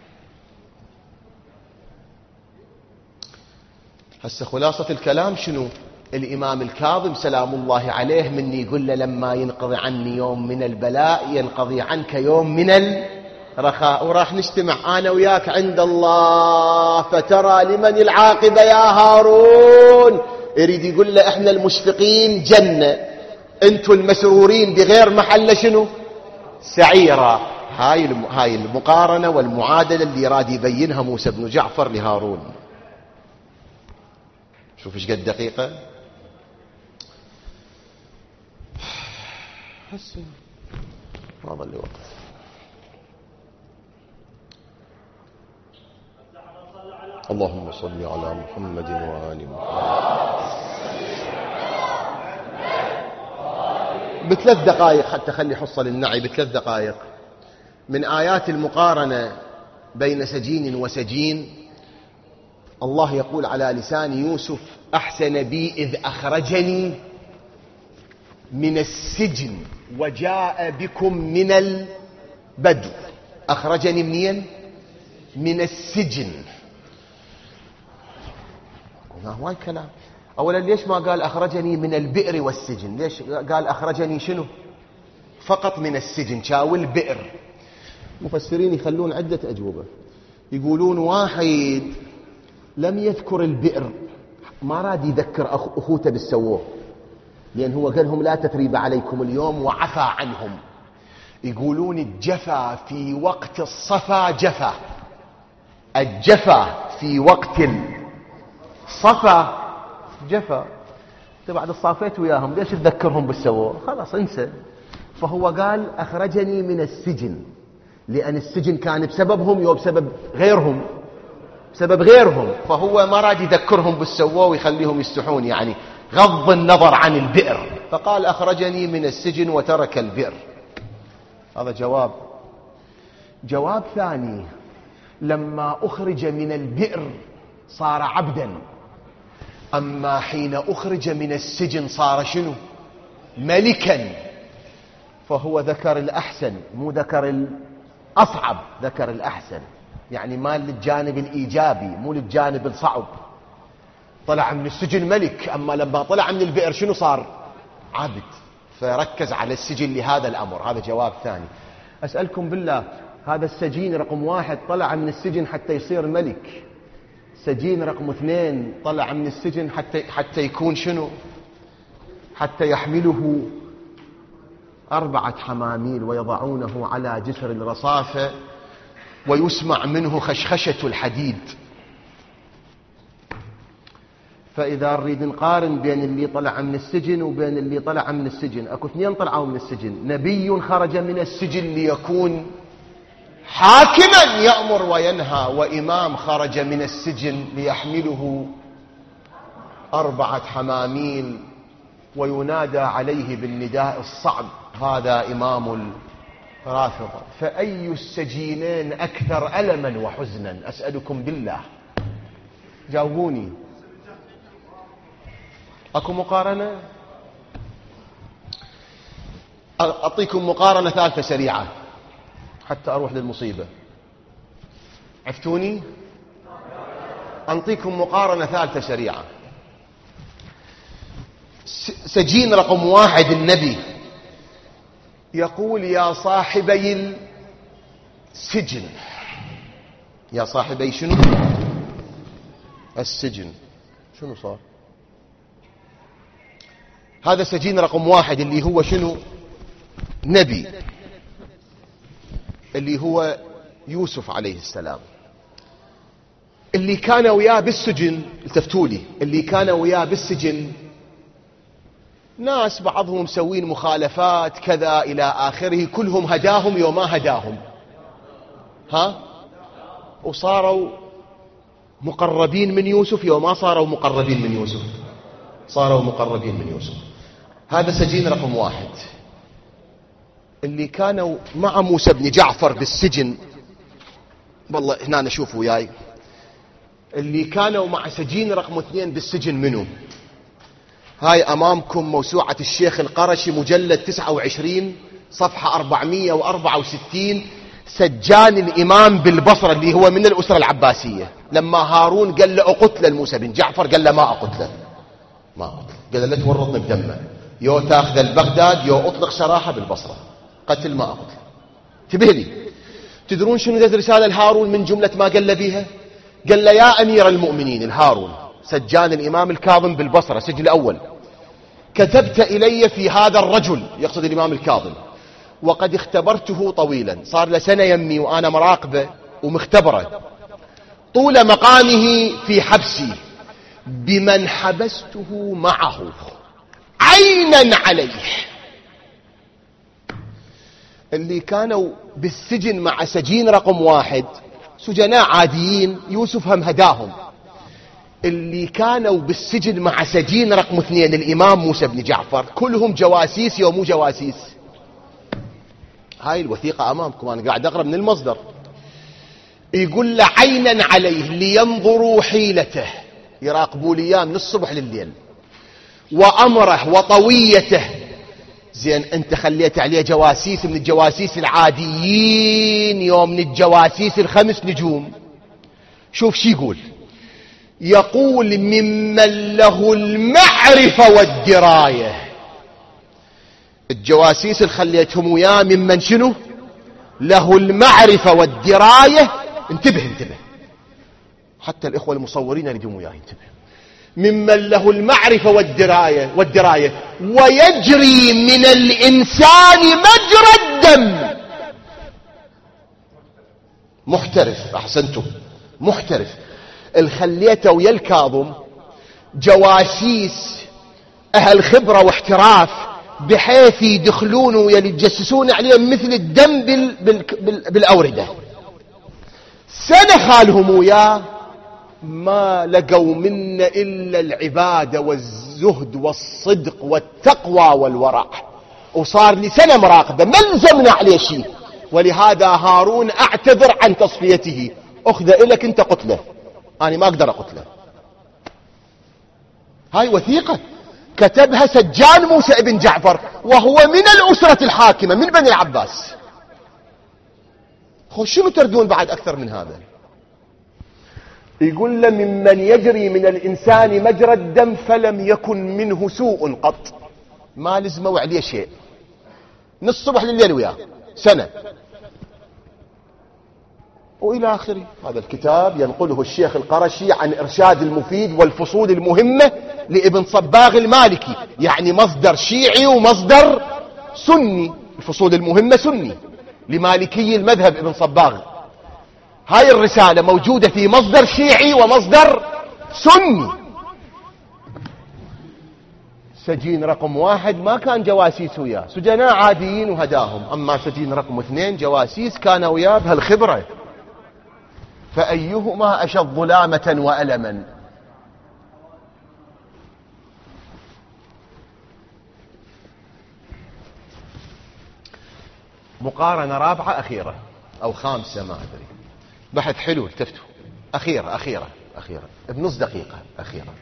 هسه خلاصة الكلام شنو؟ الإمام الكاظم سلام الله عليه من يقول له لما ينقضي عني يوم من البلاء ينقضي عنك يوم من الرخاء، وراح نجتمع أنا وياك عند الله فترى لمن العاقبة يا هارون. يريد يقول له احنا المشفقين جنة، انتم المسرورين بغير محل شنو؟ سعيرة. هاي المقارنة والمعادلة اللي راد يبينها موسى بن جعفر لهارون. شوف ايش قد دقيقة. ما ظل وقت. اللهم صل على محمد وآل محمد. ب3 دقائق حتى خلي حصة للنعي، ب3 دقائق. من آيات المقارنة بين سجين وسجين، الله يقول على لسان يوسف أحسن بي إذ أخرجني من السجن وجاء بكم من البدو. أخرجني منين؟ من السجن. هو الكلام. أولا ليش ما قال أخرجني من البئر والسجن؟ ليش قال أخرجني شنو فقط من السجن شاو البئر؟ مفسرين يخلون عدة أجوبة. يقولون واحد لم يذكر البئر، ما راد يذكر أخوته بالسووه، لأن هو قال لهم لا تثريب عليكم اليوم وعفى عنهم. يقولون الجفا في وقت الصفا جفا، الجفا في وقت الصفا جفا. انت بعد الصافيت وياهم ليش تذكرهم بالسووه؟ خلاص انسى. فهو قال أخرجني من السجن، لأن السجن كان بسببهم يو بسبب غيرهم، بسبب غيرهم، فهو ما راد يذكرهم بالسووه ويخليهم يستحون، يعني غض النظر عن البئر، فقال أخرجني من السجن وترك البئر. هذا جواب. جواب ثاني، لما أخرج من البئر صار عبدا، أما حين أخرج من السجن صار شنو؟ ملكا. فهو ذكر الأحسن، مو ذكر الأصعب، ذكر الأحسن، يعني ما للجانب الإيجابي مو للجانب الصعب. طلع من السجن ملك، أما لما طلع من البئر شنو صار؟ عبد. فركز على السجن لهذا الأمر. هذا جواب ثاني. أسألكم بالله، هذا السجين رقم 1 طلع من السجن حتى يصير ملك، سجين رقم 2 طلع من السجن حتى يكون شنو؟ حتى يحمله 4 حماميل ويضعونه على جسر الرصافة ويسمع منه خشخشة الحديد. فإذا نريد نقارن بين اللي طلع من السجن وبين اللي طلع من السجن، أكو 2 طلعوا من السجن. نبي خرج من السجن ليكون حاكما يأمر وينهى، وإمام خرج من السجن ليحمله 4 حماميل وينادى عليه بالنداء الصعب. هذا إمام الرافضة. فأي السجينين أكثر ألما وحزنا؟ أسألكم بالله، جاوبوني. أكو مقارنة؟ أعطيكم مقارنة ثالثة سريعة حتى أروح للمصيبة. عفتوني؟ أعطيكم مقارنة ثالثة سريعة. سجين رقم 1 النبي يقول يا صاحبي السجن، يا صاحبي شنو؟ السجن. شنو صار؟ هذا سجين رقم 1 اللي هو شنو؟ نبي، اللي هو يوسف عليه السلام. اللي كان وياه بالسجن، التفتوا لي، اللي كان وياه بالسجن ناس بعضهم مسوين مخالفات كذا إلى آخره، كلهم هداهم يوم ما هداهم، وصاروا مقربين من يوسف يوم ما صاروا مقربين من يوسف، صاروا مقربين من يوسف. هذا سجين رقم 1. اللي كانوا مع موسى بن جعفر بالسجن، والله هنا نشوف وياي، اللي كانوا مع سجين رقم 2 بالسجن منو؟ هاي أمامكم موسوعة الشيخ القرشي مجلد 29 صفحة 464. سجان الإمام بالبصرة اللي هو من الأسرة العباسية، لما هارون قال له أقتل موسى بن جعفر، قال له ما أقتله، ما أقتله، قال له لا تورطني بدمه، يو تاخذ البغداد يو أطلق سراحة بالبصرة، قتل ما أقتل. انتبه لي. تدرون شنو ذات رسالة الهارون من جملة ما قال له بيها؟ قال له يا أمير المؤمنين، الهارون سجان الإمام الكاظم بالبصرة سجل الأول، كتبت إلي في هذا الرجل، يقصد الإمام الكاظم، وقد اختبرته طويلا، صار له سنة يمي وأنا مراقبة ومختبرة طول مقامه في حبسي بمن حبسته معه عينا عليه. اللي كانوا بالسجن مع سجين رقم 1 سجناء عاديين، يوسف هم هداهم. اللي كانوا بالسجن مع سجين رقم 2 الإمام موسى بن جعفر كلهم جواسيس يوم مو جواسيس. هاي الوثيقة أمامكم، أنا قاعد أقرأ من المصدر. يقول له عينا عليه لينظروا حيلته، يراقبوا ليام من الصبح لليل، وأمره وطويته زين أنت خليت عليه جواسيس من الجواسيس العاديين، يوم من الجواسيس الخمس نجوم. شوف شي يقول ممن له المعرفة والدراية. الجواسيس اللي خليتهم وياه ممن شنو؟ له المعرفة والدراية. انتبه حتى الإخوة المصورين يريدون وياه انتبه. ممن له المعرفة والدراية ويجري من الإنسان مجرى الدم. محترف. أحسنتم. محترف. الخليته ويا الكاظم جواسيس أهل خبرة واحتراف، بحيث يدخلون ويا يتجسسون عليهم مثل الدم بالأوردة. سنة خالهم وياه ما لقوا منا إلا العبادة والزهد والصدق والتقوى والورع، وصار لي سنة مراقبة ما لزمنا عليه شيء. ولهذا هارون أعتذر عن تصفيته. أخذ إلك أنت قتله، أنا ما أقدر أقتله. هاي وثيقة كتبها سجان موسى ابن جعفر، وهو من الأسرة الحاكمة من بني العباس. شنو تردون بعد أكثر من هذا؟ يقول له ممن يجري من الإنسان مجرى الدم فلم يكن منه سوء قط. ما لزموا عليه شيء، من الصبح لليل وياه سنة وإلى آخره. هذا الكتاب ينقله الشيخ القرشي عن إرشاد المفيد والفصول المهمة لابن صباغ المالكي، يعني مصدر شيعي ومصدر سني. الفصول المهمة سني لمالكي المذهب ابن صباغ. هاي الرسالة موجودة في مصدر شيعي ومصدر سني. سجين رقم 1 ما كان جواسيس وياه، سجناء عاديين وهداهم. أما سجين رقم 2 جواسيس كان وياه بهالخبرة. فأيهما أشد ظلامة وألما؟ مقارنة رابعة أخيرة أو خامسة ما أدري، بحث حلو التفتوا. أخيرة بنص دقيقة أخيرة.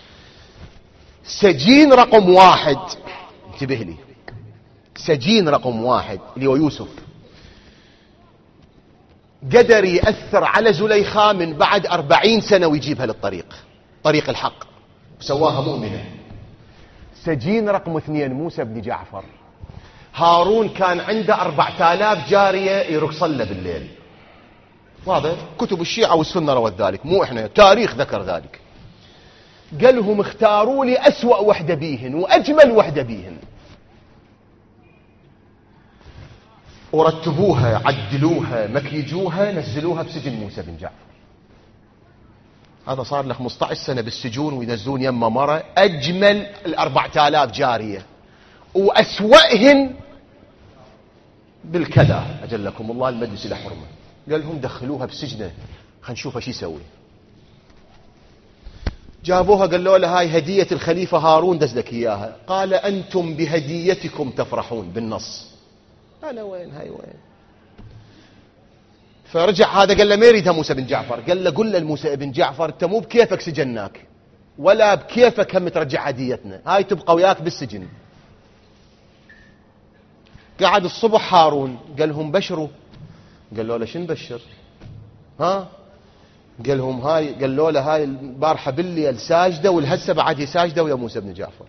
سجين رقم 1، انتبه لي، سجين رقم 1 اللي هو يوسف، قدر يأثر على زليخا من بعد 40 سنة ويجيبها طريق الحق، وسواها مؤمنة. سجين رقم 2 موسى بن جعفر، هارون كان عنده 4000 جارية يرقصن له بالليل. واضح؟ كتب الشيعة والسنة روت ذلك، مو احنا، تاريخ ذكر ذلك. قال لهم اختاروا لي أسوأ وحدة بيهن وأجمل وحدة بيهن، ورتبوها عدلوها مكيجوها نزلوها بسجن موسى بن جعفر. هذا صار له 15 سنة بالسجون وينزلون يمه مرة أجمل 4000 جارية وأسوأهن بالكذا أجلكم الله المجلس له حرمة. قال لهم دخلوها بسجنه خلينا نشوفها شو يسوي. جابوها قالوا له هاي هدية الخليفة هارون دزلك إياها. قال أنتم بهديتكم تفرحون بالنص، أنا وين هاي وين؟ فرجع هذا قال له ما يريدها موسى بن جعفر. قال له قل لموسى بن جعفر أنت مو بكيفك سجناك ولا بكيفك هم ترجع هديتنا، هاي تبقى وياك بالسجن. قعد الصبح هارون قال لهم بشروا. قالوا له شن بشر؟ ها؟ قال لهم هاي، قالوا له هاي البارحة بالليل ساجدة والهسه بعد هي ساجدة ويا موسى بن جعفر.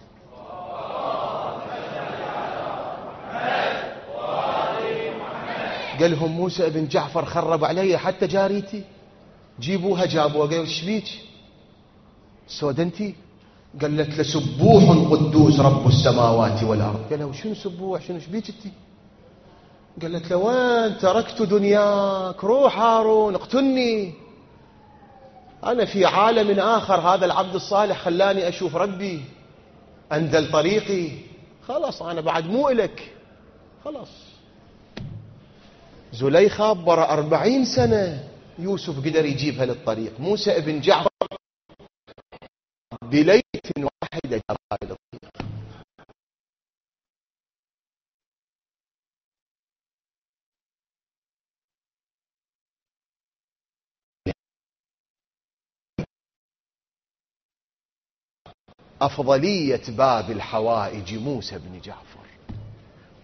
قال لهم موسى بن جعفر خرب علي حتى جاريتي، جيبوها. جابوها. قالوا ايش بيك سودنتي؟ قالت له سبوح قدوس رب السماوات والارض. قال له شنو سبوح شنو ايش بيك انت؟ قالت له وين تركت دنياك، روح هارون اقتلني، انا في عالم اخر، هذا العبد الصالح خلاني اشوف ربي، انزل طريقي، خلاص انا بعد مو الك خلاص. زليخا برا 40 سنة يوسف قدر يجيبها للطريق. موسى ابن جعفر بليلة واحدة جابها للطريق. أفضلية باب الحوائج موسى بن جعفر.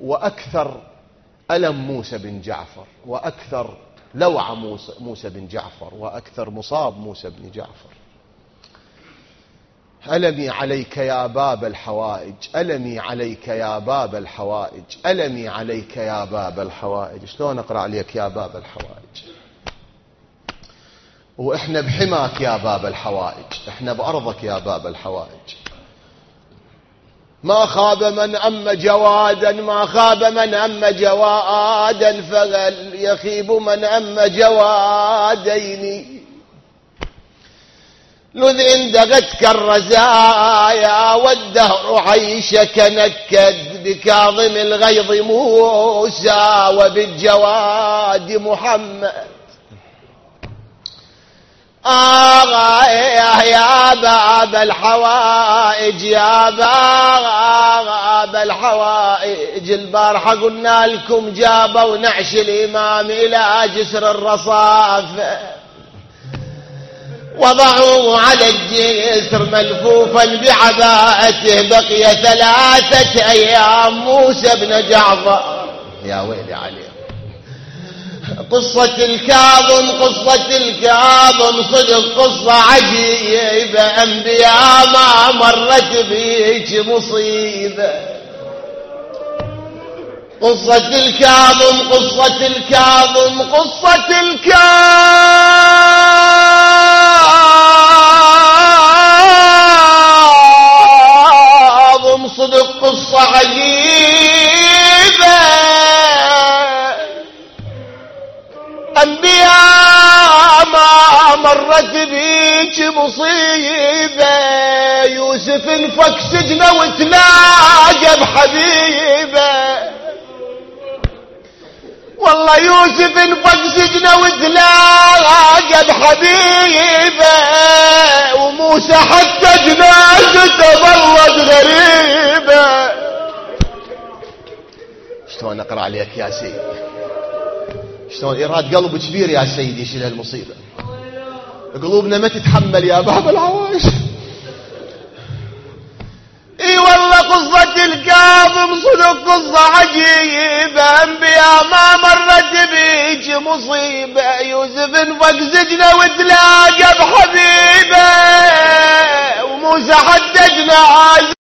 وأكثر ألم موسى بن جعفر، وأكثر لوعة موسى بن جعفر، وأكثر مصاب موسى بن جعفر. ألمي عليك يا باب الحوائج، ألمي عليك يا باب الحوائج، ألمي عليك يا باب الحوائج. شلون أقرأ عليك يا باب الحوائج؟ وإحنا بحماك يا باب الحوائج، إحنا بأرضك يا باب الحوائج. ما خاب من أم جوادا، ما خاب من أم جوادا، فهل يخيب من أم جوادين. لذ اندغتك الرزايا والدهر عيشك نكد، بكاظم الغيظ موسى وبالجواد محمد. يا باب الحوائج، يا باب الحوائج، البارحة قلنا لكم جابوا نعش الإمام إلى جسر الرصاف، وضعوه على الجسر ملفوفا بعباءته. بقي 3 أيام موسى بن جعفر. يا ويلي عليه. قصة الكاظم، قصة الكاظم صدق قصة عجيبة، أنبياء ما مرت بيك مصيبة. قصة الكاظم، قصة الكاظم، قصة الكاظم صدق قصة عجيبة. أنبياء ما مرت بيك مصيبة. يوسف انفك سجنه وتلاقى بحبيبه، والله يوسف انفك سجنه وتلاقى بحبيبه. وموسى حتى جنازته ظلت غريبة. شلون أقرأ عليك يا سيدي؟ شلون إيراد قلب كبير يا سيدي يشيل هالمصيبة. قلوبنا ما تتحمل يا باب العوايش. اي والله قصة الكاظم صدق قصة عجيبة. أنبياء ما مرت بيك مصيبة. يوسف انفك سجنه وتلاقى بحبيبه، وموسى حددنا عايز.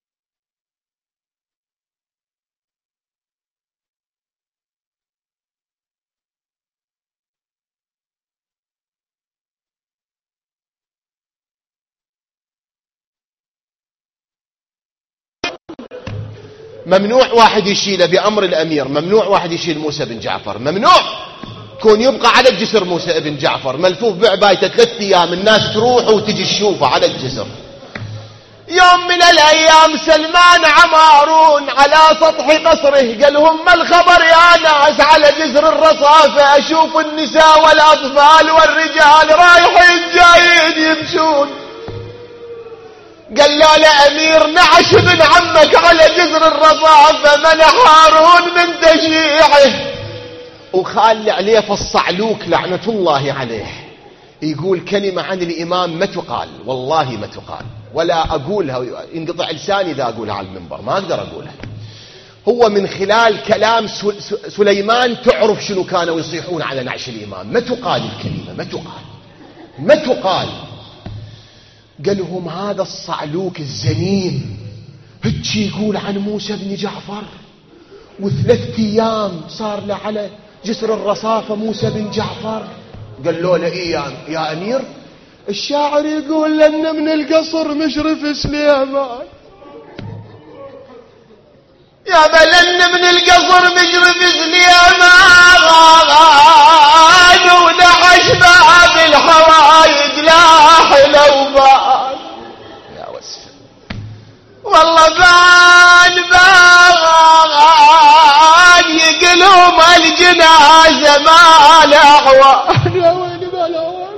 ممنوع واحد يشيله بأمر الأمير، ممنوع واحد يشيل موسى بن جعفر، ممنوع. كون يبقى على الجسر موسى بن جعفر ملفوف بعبايته 3 أيام، الناس تروح وتجي تشوفه على الجسر. يوم من الأيام سلمان عمارون على سطح قصره قال هم ما الخبر يا ناس على جسر الرصافة؟ أشوف النساء والأطفال والرجال رايحين جايين يمشون. قال له لأمير نعش ابن عمك على جسر الرصافة، منح هارون من تشيعه. وخالي عليه فالصعلوك لعنة الله عليه يقول كلمة عن الإمام ما تقال، والله ما تقال، ولا أقولها، ينقطع لساني إذا أقولها على المنبر، ما أقدر أقولها. هو من خلال كلام سليمان تعرف شنو كانوا يصيحون على نعش الإمام. ما تقال الكلمة، ما تقال، ما تقال. قال لهم هذا الصعلوك الزنين هيك يقول عن موسى بن جعفر، و3 أيام صار له على جسر الرصافة موسى بن جعفر. قال له إيه يا أمير؟ الشاعر يقول لنا من القصر مشرف سليمان. يا بلن من القصر مشرف سليمان، ونعش باب الحوايج لا حلو بان. يا وسف والله بان يقلهم الجنازة ما لعوان. يا ويلي ما لعوان.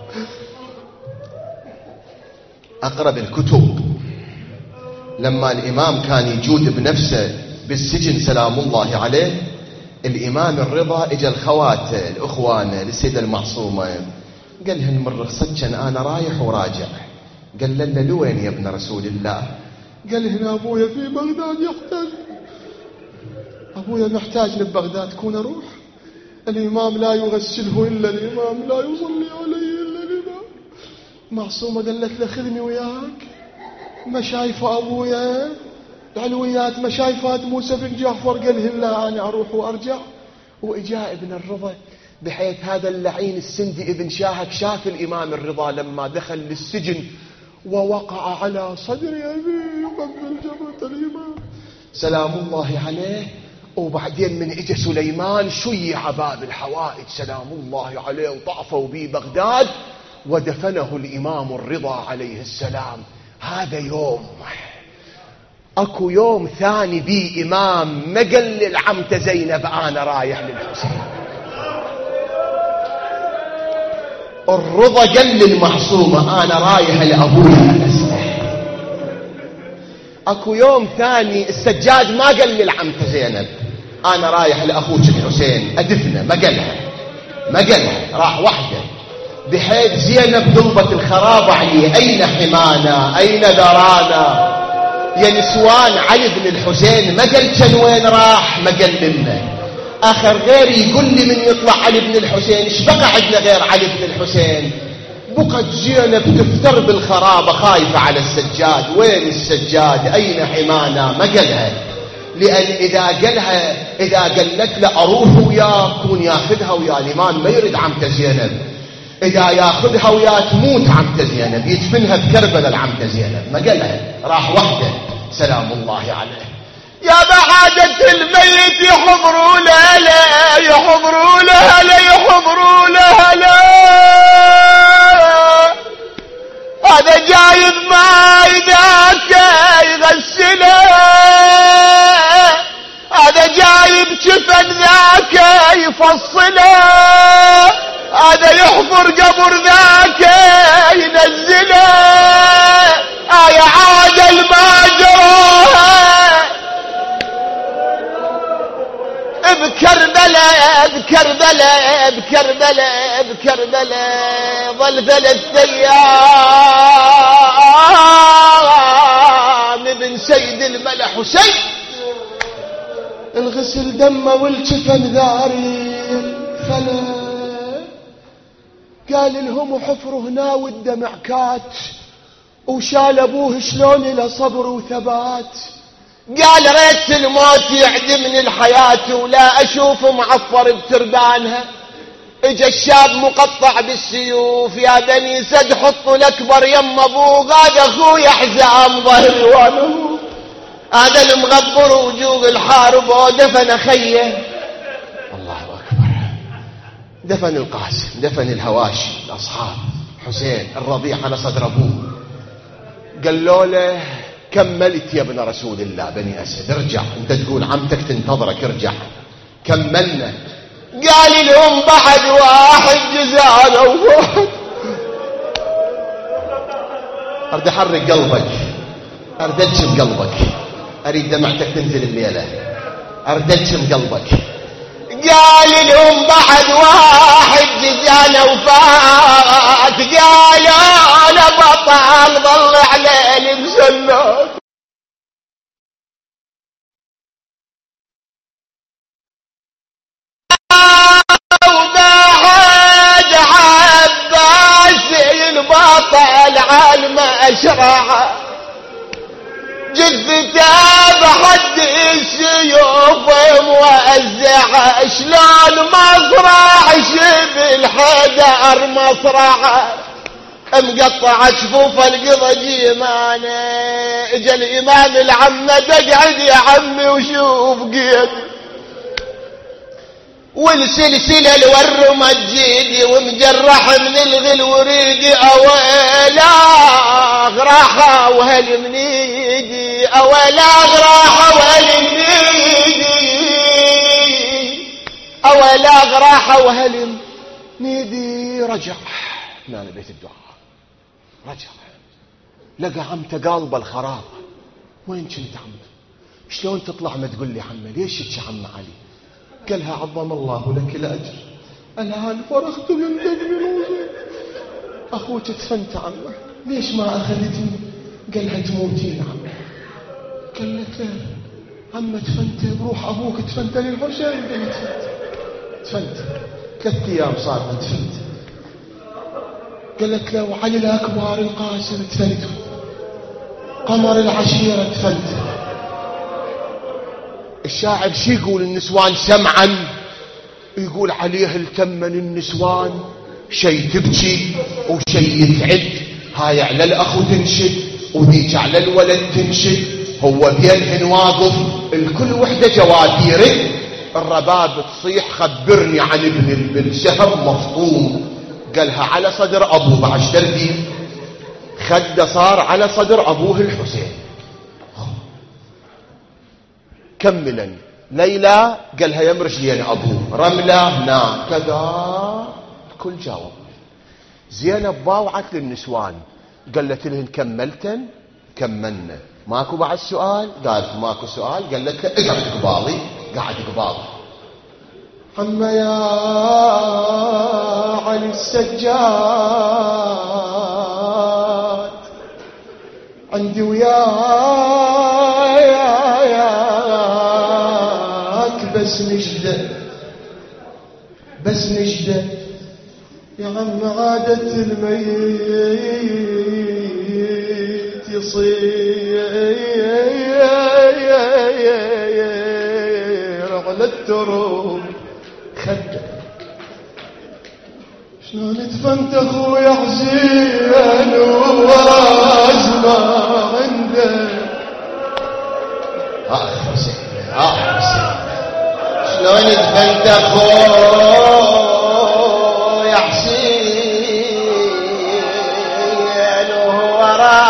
أقرب الكتب لما الإمام كان يجود بنفسه بالسجن سلام الله عليه، الإمام الرضا اجى الخوات الأخوان للسيدة المعصومة قال لهن من رخصتك أنا رايح وراجع. قال لنا لوين يا ابن رسول الله؟ قال هنا أبويا في بغداد يحتل. أبويا محتاجني ببغداد كون أروح. الإمام لا يغسله إلا الإمام، لا يصلي عليه إلا الإمام. معصومة قالت له خذني وياك. مشايف أبويا العلويات مشايفات موسى بن جعفر قال لا أنا أروح وأرجع. وإجاء ابن الرضا بحيث هذا اللعين السندي ابن شاهك شاف الإمام الرضا لما دخل للسجن ووقع على صدر أبيه يقبل جبهة الإمام سلام الله عليه. وبعدين من اجى سليمان شيع باب الحوائج سلام الله عليه وطافوا به بغداد ودفنه الإمام الرضا عليه السلام. هذا يوم. اكو يوم ثاني بي إمام ما قال للعمته زينب أنا رايح للحسين. الرضا قال للمعصومة أنا رايح لأبويا أسمح. اكو يوم ثاني السجاد ما قال للعمته زينب أنا رايح لأخوك الحسين أدفنه، ما قالها راح وحده. بحيث زينب ضربت الخراب عليه أين حمانا أين ذرانا يا نسوان علي بن الحسين. ما قال كان وين راح، ما قال لنا. آخر غير يقول لي من يطلع علي بن الحسين ايش بقى عندنا غير علي بن الحسين. بقت زينب تفتر بالخرابة خايفة على السجاد. وين السجاد أين حمانا، ما قالها. لأن إذا قالت له أروح وياه كون ياخذها ويا الإمام ما يريد عمته زينب. إذا ياخذها وياه تموت عمته زينب يدفنها بكربلاء العمته زينب. ما قالها راح وحده سلام الله عليه. يا بعادة الميت يحضروا له لا يحضروا له لا يحضروا له لا. هذا جايب ماي ذاك يغسله، هذا جايب جفن ذاك يفصله، هذا يحفر قبر ذاك ينزله. يا عاد الماجروها بكربلاء بكربلاء بكربلاء بكربلاء ظل 3 أيام ابن سيد الملا حسين. الغسل دمه والجفن ذاري فلا. قال لهم وحفروا هنا والدمع كات وشال ابوه شلون الى صبر وثبات. قال ريت الموت يعدمني الحياة ولا اشوف معفر بتربانها. اجا الشاب مقطع بالسيوف يا بني سد حطوا الاكبر يم ابوه. هذا اخوي حزام ظهري وانا هذا المغبر وجوه الحارب ودفن خيه. الله اكبر. دفن القاسم دفن الهواشي الاصحاب حسين الرضيع على صدر ابوه. قالوا له كملت يا ابن رسول الله بني اسد ارجع انت تقول عمتك تنتظرك ارجع كملنا. قال لهم بعد واحد جزانا وواحد. اريد احرق قلبك اريد الجم قلبك اريد دمعتك تنزل الليله اريد الجم قلبك. قال لهم بعد واحد جزانا وفات. قالوا لا بطل ظل عليه مسنات. وبعد عباس البطل عالم اشرع جثته بحد السيوف موزعه. شلون مصرع شبل حدار مصرعه مقطع جفوف القضى جيمانه. اجا الامام العمه تقعد يا عمي وشوف قيد والسلسله الور مجيدي ومجرح من الغل وريدي. اويلا غراحه وهل من ايدي اويلا غراحه وهل من ايدي اويلا غراحه وهل من ايدي. رجع هنا بيت الدعاء رجع لقى عمته قلب الخراب. وين كنت عمه شلون تطلع ما تقول لي عمه ليش يا عم علي. قالها عظم الله لك الأجر الآن فرغت من دفن الوزن. أخوك دفنت عمه ليش ما أخذتني. قالها تموتين عمه. قالت لا عم تفنت بروح أبوك تفنت للحسين. تفنت 3 أيام صار ما تفنت. قالت له وعلي الأكبر القاسم تفنت، قمر العشيرة تفنت. الشاعر شي يقول النسوان سمعا، يقول عليه التمن النسوان شي تبكي وشي يتعد، هاي على الأخو تنشد وذيك على الولد تنشد، هو بينهن واقف الكل وحدة جوابيرك. الرباب تصيح خبرني عن ابن البلشهم مفطوم، قالها على صدر أبوه بعد تردي خده صار على صدر أبوه الحسين. كملا ليلى قالها يمرش لين أبوه، رملة نعم كذا الكل جاوب. زينب باوعت للنسوان قالت لهن كملتن؟ كملنا. ماكو بعد سؤال؟ قالت ماكو سؤال. قالت له اقعد قبالي. قعد قبالي. عما يا علي السجاد عندي وياك بس نجدة بس نجدة يا عم عادة الميت يصير على التراب خده. شلون تفنت اخويا حسين وازمة عنده حسين حسين. شلون تفنت اخويا حسين وهو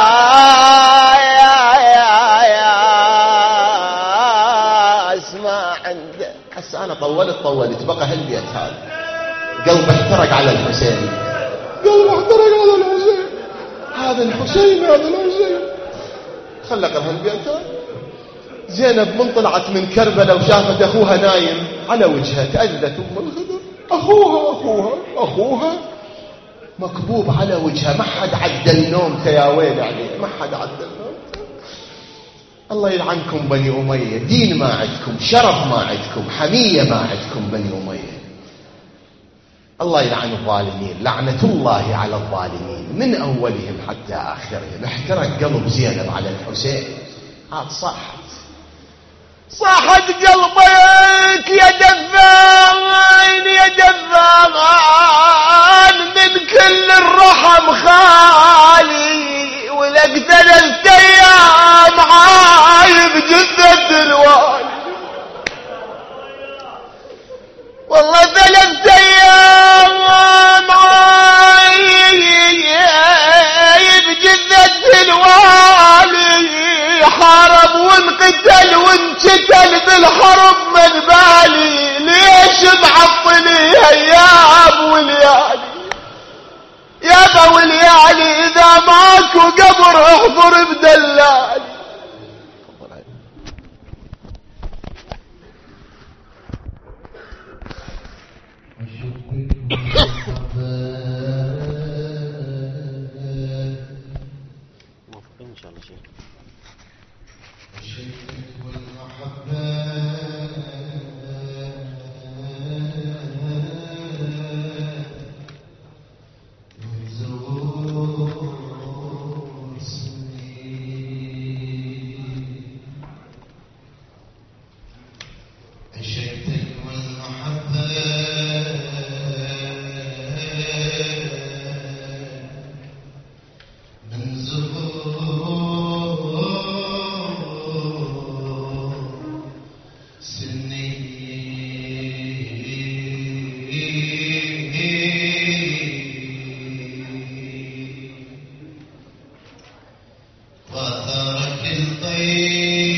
اسمع عنده. هسه انا طولت بقى هالبيت هذا قلبه احترق على الحسين، قلبه احترق على الحسين. هذا الحسين هذا الحسين. خلق هالبيت. زينب من طلعت من كربلاء وشافت اخوها نايم على وجهها تأذت ام الخضر. اخوها مكبوب على وجهها، ما حد عدى النوم. يا ويل عليه ما حد عدى النوم. الله يلعنكم بني أمية، دين ما عندكم، شرف ما عندكم، حمية ما عندكم بني أمية. الله يلعن الظالمين، لعنة الله على الظالمين من أولهم حتى آخرهم. احترق قلب زينب على الحسين. عاد صاحت قلبك يا دفان يا دفان من كل الرحم خالي، ولك 3 أيام عايب جثة الوالي. والله 3 أيام عايب جثة الوالي، حارب وانقتل وانشتل بالحرب من بالي. ليش معطلي يا ابو وليالي يا ابو وليالي؟ اذا ماكو قبر احضر بدلالي. ان شاء الله شيء وترك الطير